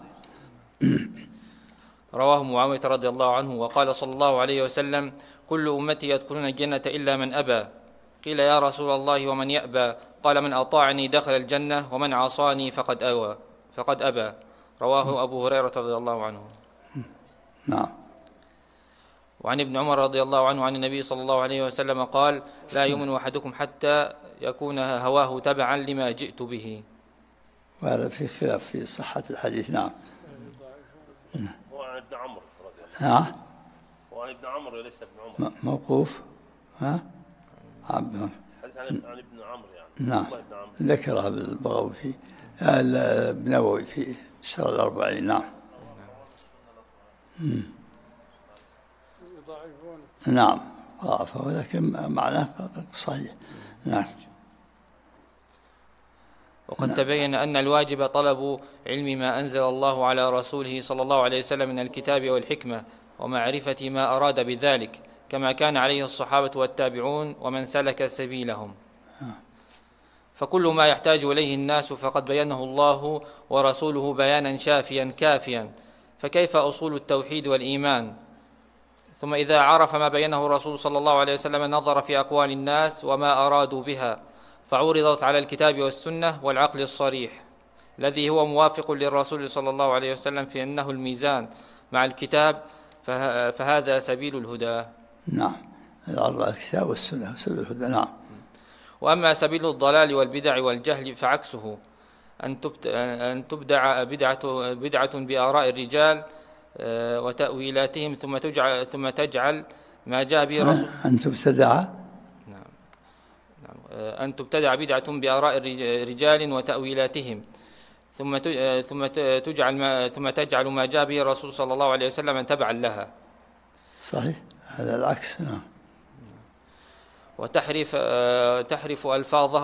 رواه معاوية رضي الله عنه. وقال صلى الله عليه وسلم: كل أمتي يدخلون الجنة إلا من أبى. قيل: يا رسول الله ومن يأبى؟ قال: من أطاعني دخل الجنة ومن عصاني فقد أبى. رواه أبو هريرة رضي الله عنه. نعم. وعن ابن عمر رضي الله عنه عن النبي صلى الله عليه وسلم قال: لا يؤمن أحدكم حتى يكون هواه تبعا لما جئت به. وهذا في خلاف في صحة الحديث. نعم. وعن ابن عمرو رضي الله عنه. وعن ابن عمرو وليس ابن عمر. موقوف. حديث عن ابن عمرو يعني. نعم. ذكرها بالبغوي في النووي في شرح الأربعين. نعم. نعم ضعفه ولكن معناه صحيح. نعم. وقد تبين أن الواجب طلب علم ما أنزل الله على رسوله صلى الله عليه وسلم من الكتاب والحكمة ومعرفة ما أراد بذلك، كما كان عليه الصحابة والتابعون ومن سلك سبيلهم. فكل ما يحتاج إليه الناس فقد بينه الله ورسوله بيانا شافيا كافيا، فكيف أصول التوحيد والإيمان؟ ثم إذا عرف ما بينه الرسول صلى الله عليه وسلم نظر في أقوال الناس وما أرادوا بها، فعورضت على الكتاب والسنة والعقل الصريح الذي هو موافق للرسول صلى الله عليه وسلم في أنه الميزان مع الكتاب، فهذا سبيل الهدى. نعم. العرض على الكتاب والسنة سبيل الهدى. نعم. وأما سبيل الضلال والبدع والجهل فعكسه، أن تبدع بدعة بآراء الرجال وتأويلاتهم ثم تجعل ما جاء به الرسول. أن تبتدع بدعة بآراء رجال وتأويلاتهم ثم تجعل ما جاء به الرسول صلى الله عليه وسلم تبعا لها. صحيح. هذا العكس. نعم. تحرف ألفاظه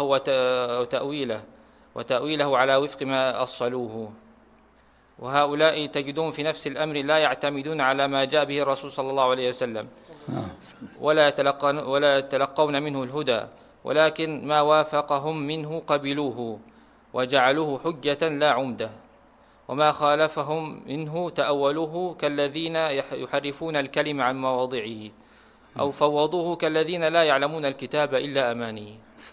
وتأويله على وفق ما أصلوه. وهؤلاء تجدون في نفس الأمر لا يعتمدون على ما جاء به الرسول صلى الله عليه وسلم ولا يتلقون منه الهدى، ولكن ما وافقهم منه قبلوه وجعلوه حجة لا عمدة، وما خالفهم منه تأولوه كالذين يحرفون الكلم عن مواضعه، أو فوضوه كالذين لا يعلمون الكتاب إلا أماني.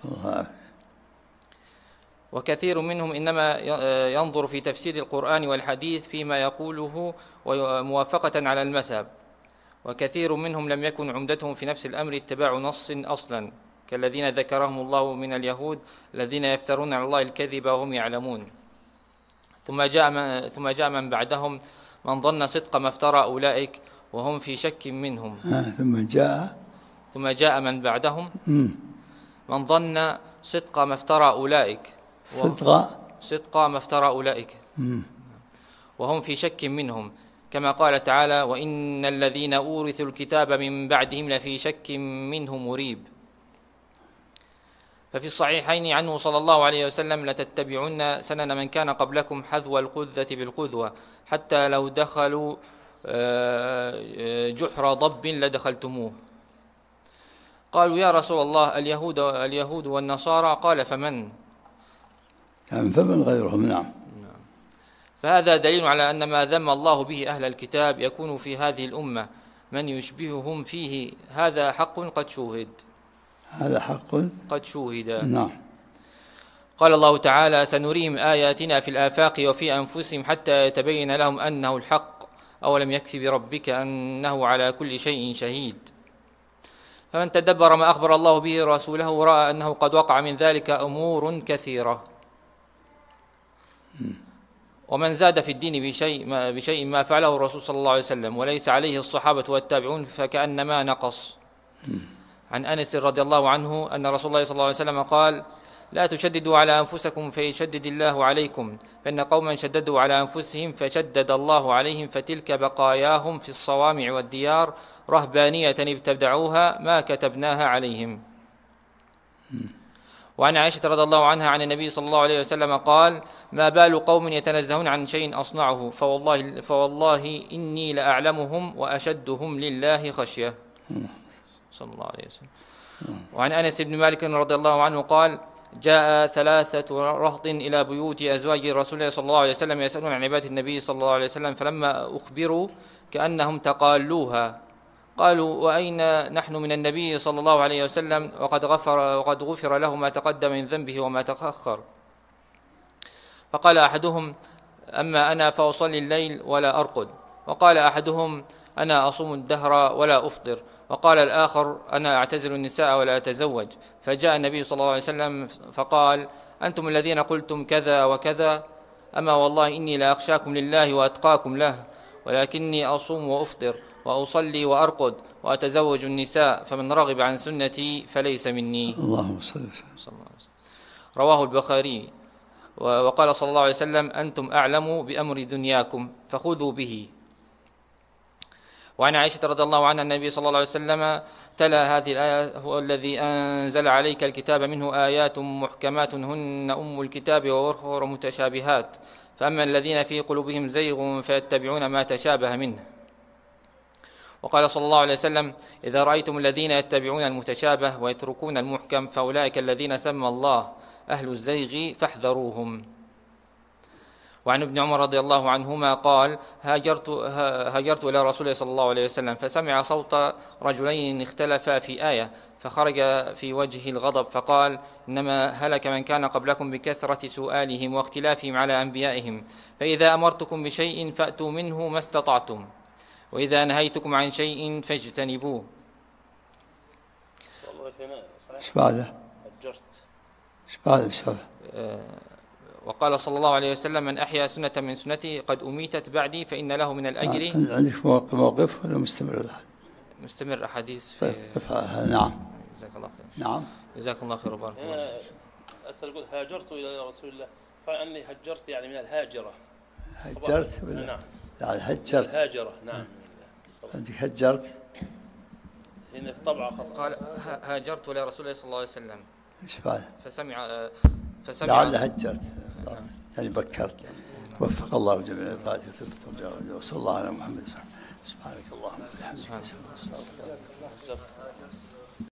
وكثير منهم إنما ينظر في تفسير القرآن والحديث فيما يقوله وموافقة على المذهب، وكثير منهم لم يكن عمدتهم في نفس الأمر اتباع نص أصلا، كالذين ذكرهم الله من اليهود الذين يفترون على الله الكذب وهم يعلمون. ثم جاء من بعدهم من ظن صدق ما افترى أولئك وهم في شك منهم. ثم جاء من بعدهم من ظن صدق ما افترى أولئك صدق ما افترى أولئك وهم في شك منهم، كما قال تعالى: وإن الذين أورثوا الكتاب من بعدهم لفي شك منه مريب. ففي الصحيحين عنه صلى الله عليه وسلم: لتتبعن سنن من كان قبلكم حذو القذة بالقذوة، حتى لو دخلوا جحر ضب لدخلتموه. قالوا: يا رسول الله، اليهود والنصارى؟ قال: فمن؟ يعني فمن غيرهم. نعم. فهذا دليل على أن ما ذم الله به أهل الكتاب يكون في هذه الأمة من يشبههم فيه. هذا حق قد شوهد. هذا حق قد شوهد. نعم. قال الله تعالى: سنريهم آياتنا في الآفاق وفي أنفسهم حتى يتبين لهم أنه الحق، أولم يكفي بربك أنه على كل شيء شهيد. فمن تدبر ما أخبر الله به رسوله رأى أنه قد وقع من ذلك أمور كثيرة. ومن زاد في الدين بشيء ما فعله الرسول صلى الله عليه وسلم وليس عليه الصحابة والتابعون فكأنما نقص. عن أنس رضي الله عنه أن رسول الله صلى الله عليه وسلم قال: لا تشددوا على أنفسكم فيشدد الله عليكم، فإن قوما شددوا على أنفسهم فشدد الله عليهم، فتلك بقاياهم في الصوامع والديار رهبانية ابتدعوها ما كتبناها عليهم. وعن عائشة رضي الله عنها عن النبي صلى الله عليه وسلم قال: ما بال قوم يتنزهون عن شيء أصنعه فوالله إني لأعلمهم وأشدهم لله خشية، صلى الله عليه وسلم. وعن أنس بن مالك رضي الله عنه قال: جاء 3 رهط إلى بيوت أزواج رسول الله صلى الله عليه وسلم يسألون عن عبادة النبي صلى الله عليه وسلم، فلما أخبروا كأنهم تقالوها قالوا: وأين نحن من النبي صلى الله عليه وسلم وقد غفر له ما تقدم من ذنبه وما تأخر؟ فقال أحدهم: أما أنا فأصلي الليل ولا أرقد. وقال أحدهم: أنا أصوم الدهر ولا أفطر. وقال الآخر: أنا أعتزل النساء ولا أتزوج. فجاء النبي صلى الله عليه وسلم فقال: أنتم الذين قلتم كذا وكذا، أما والله إني لا أخشاكم لله وأتقاكم له، ولكني أصوم وأفطر وأصلي وأرقد وأتزوج النساء، فمن رغب عن سنتي فليس مني. اللهم صل وسلم. رواه البخاري. وقال صلى الله عليه وسلم: أنتم أعلم بأمر دنياكم فخذوا به. وعن عائشة رضي الله عنها النبي صلى الله عليه وسلم تلا هذه الآية: هو الذي أنزل عليك الكتاب منه آيات محكمات هن أم الكتاب وأخر متشابهات، فأما الذين في قلوبهم زيغ فيتبعون ما تشابه منه. وقال صلى الله عليه وسلم: إذا رأيتم الذين يتبعون المتشابه ويتركون المحكم فأولئك الذين سمى الله أهل الزيغ فاحذروهم. وعن ابن عمر رضي الله عنهما قال: هاجرت إلى رسول الله صلى الله عليه وسلم فسمع صوت رجلين اختلفا في آية، فخرج في وجهه الغضب فقال: إنما هلك من كان قبلكم بكثرة سؤالهم واختلافهم على أنبيائهم، فإذا أمرتكم بشيء فأتوا منه ما استطعتم، وإذا نهيتكم عن شيء فاجتنبوه. ايش بعده؟ ايش بعده؟ وقال صلى الله عليه وسلم: من أحيا سنة من سنتي قد أميتت بعدي فإن له من الأجر. عندك موقف ولا مستمر الأحاديث؟ مستمر أحاديث. طيب نعم. جزاك الله خير. نعم. جزاك الله خير وبارك الله. أقول هاجرت إلى رسول الله، طبعا أني هجرت يعني من الهاجرة. هجرت ولا؟ نعم. يعني هجرت. الهاجرة. نعم. عندك هجرت. إن الطبع خطأ. قال هاجرت إلى رسول الله صلى الله عليه وسلم إيش بعد؟ فسمع لعل هجرت يعني بكرت. وفق الله جميع الطاعات وثبت وصلى الله على محمد. سبحانك اللهم وبحمدك.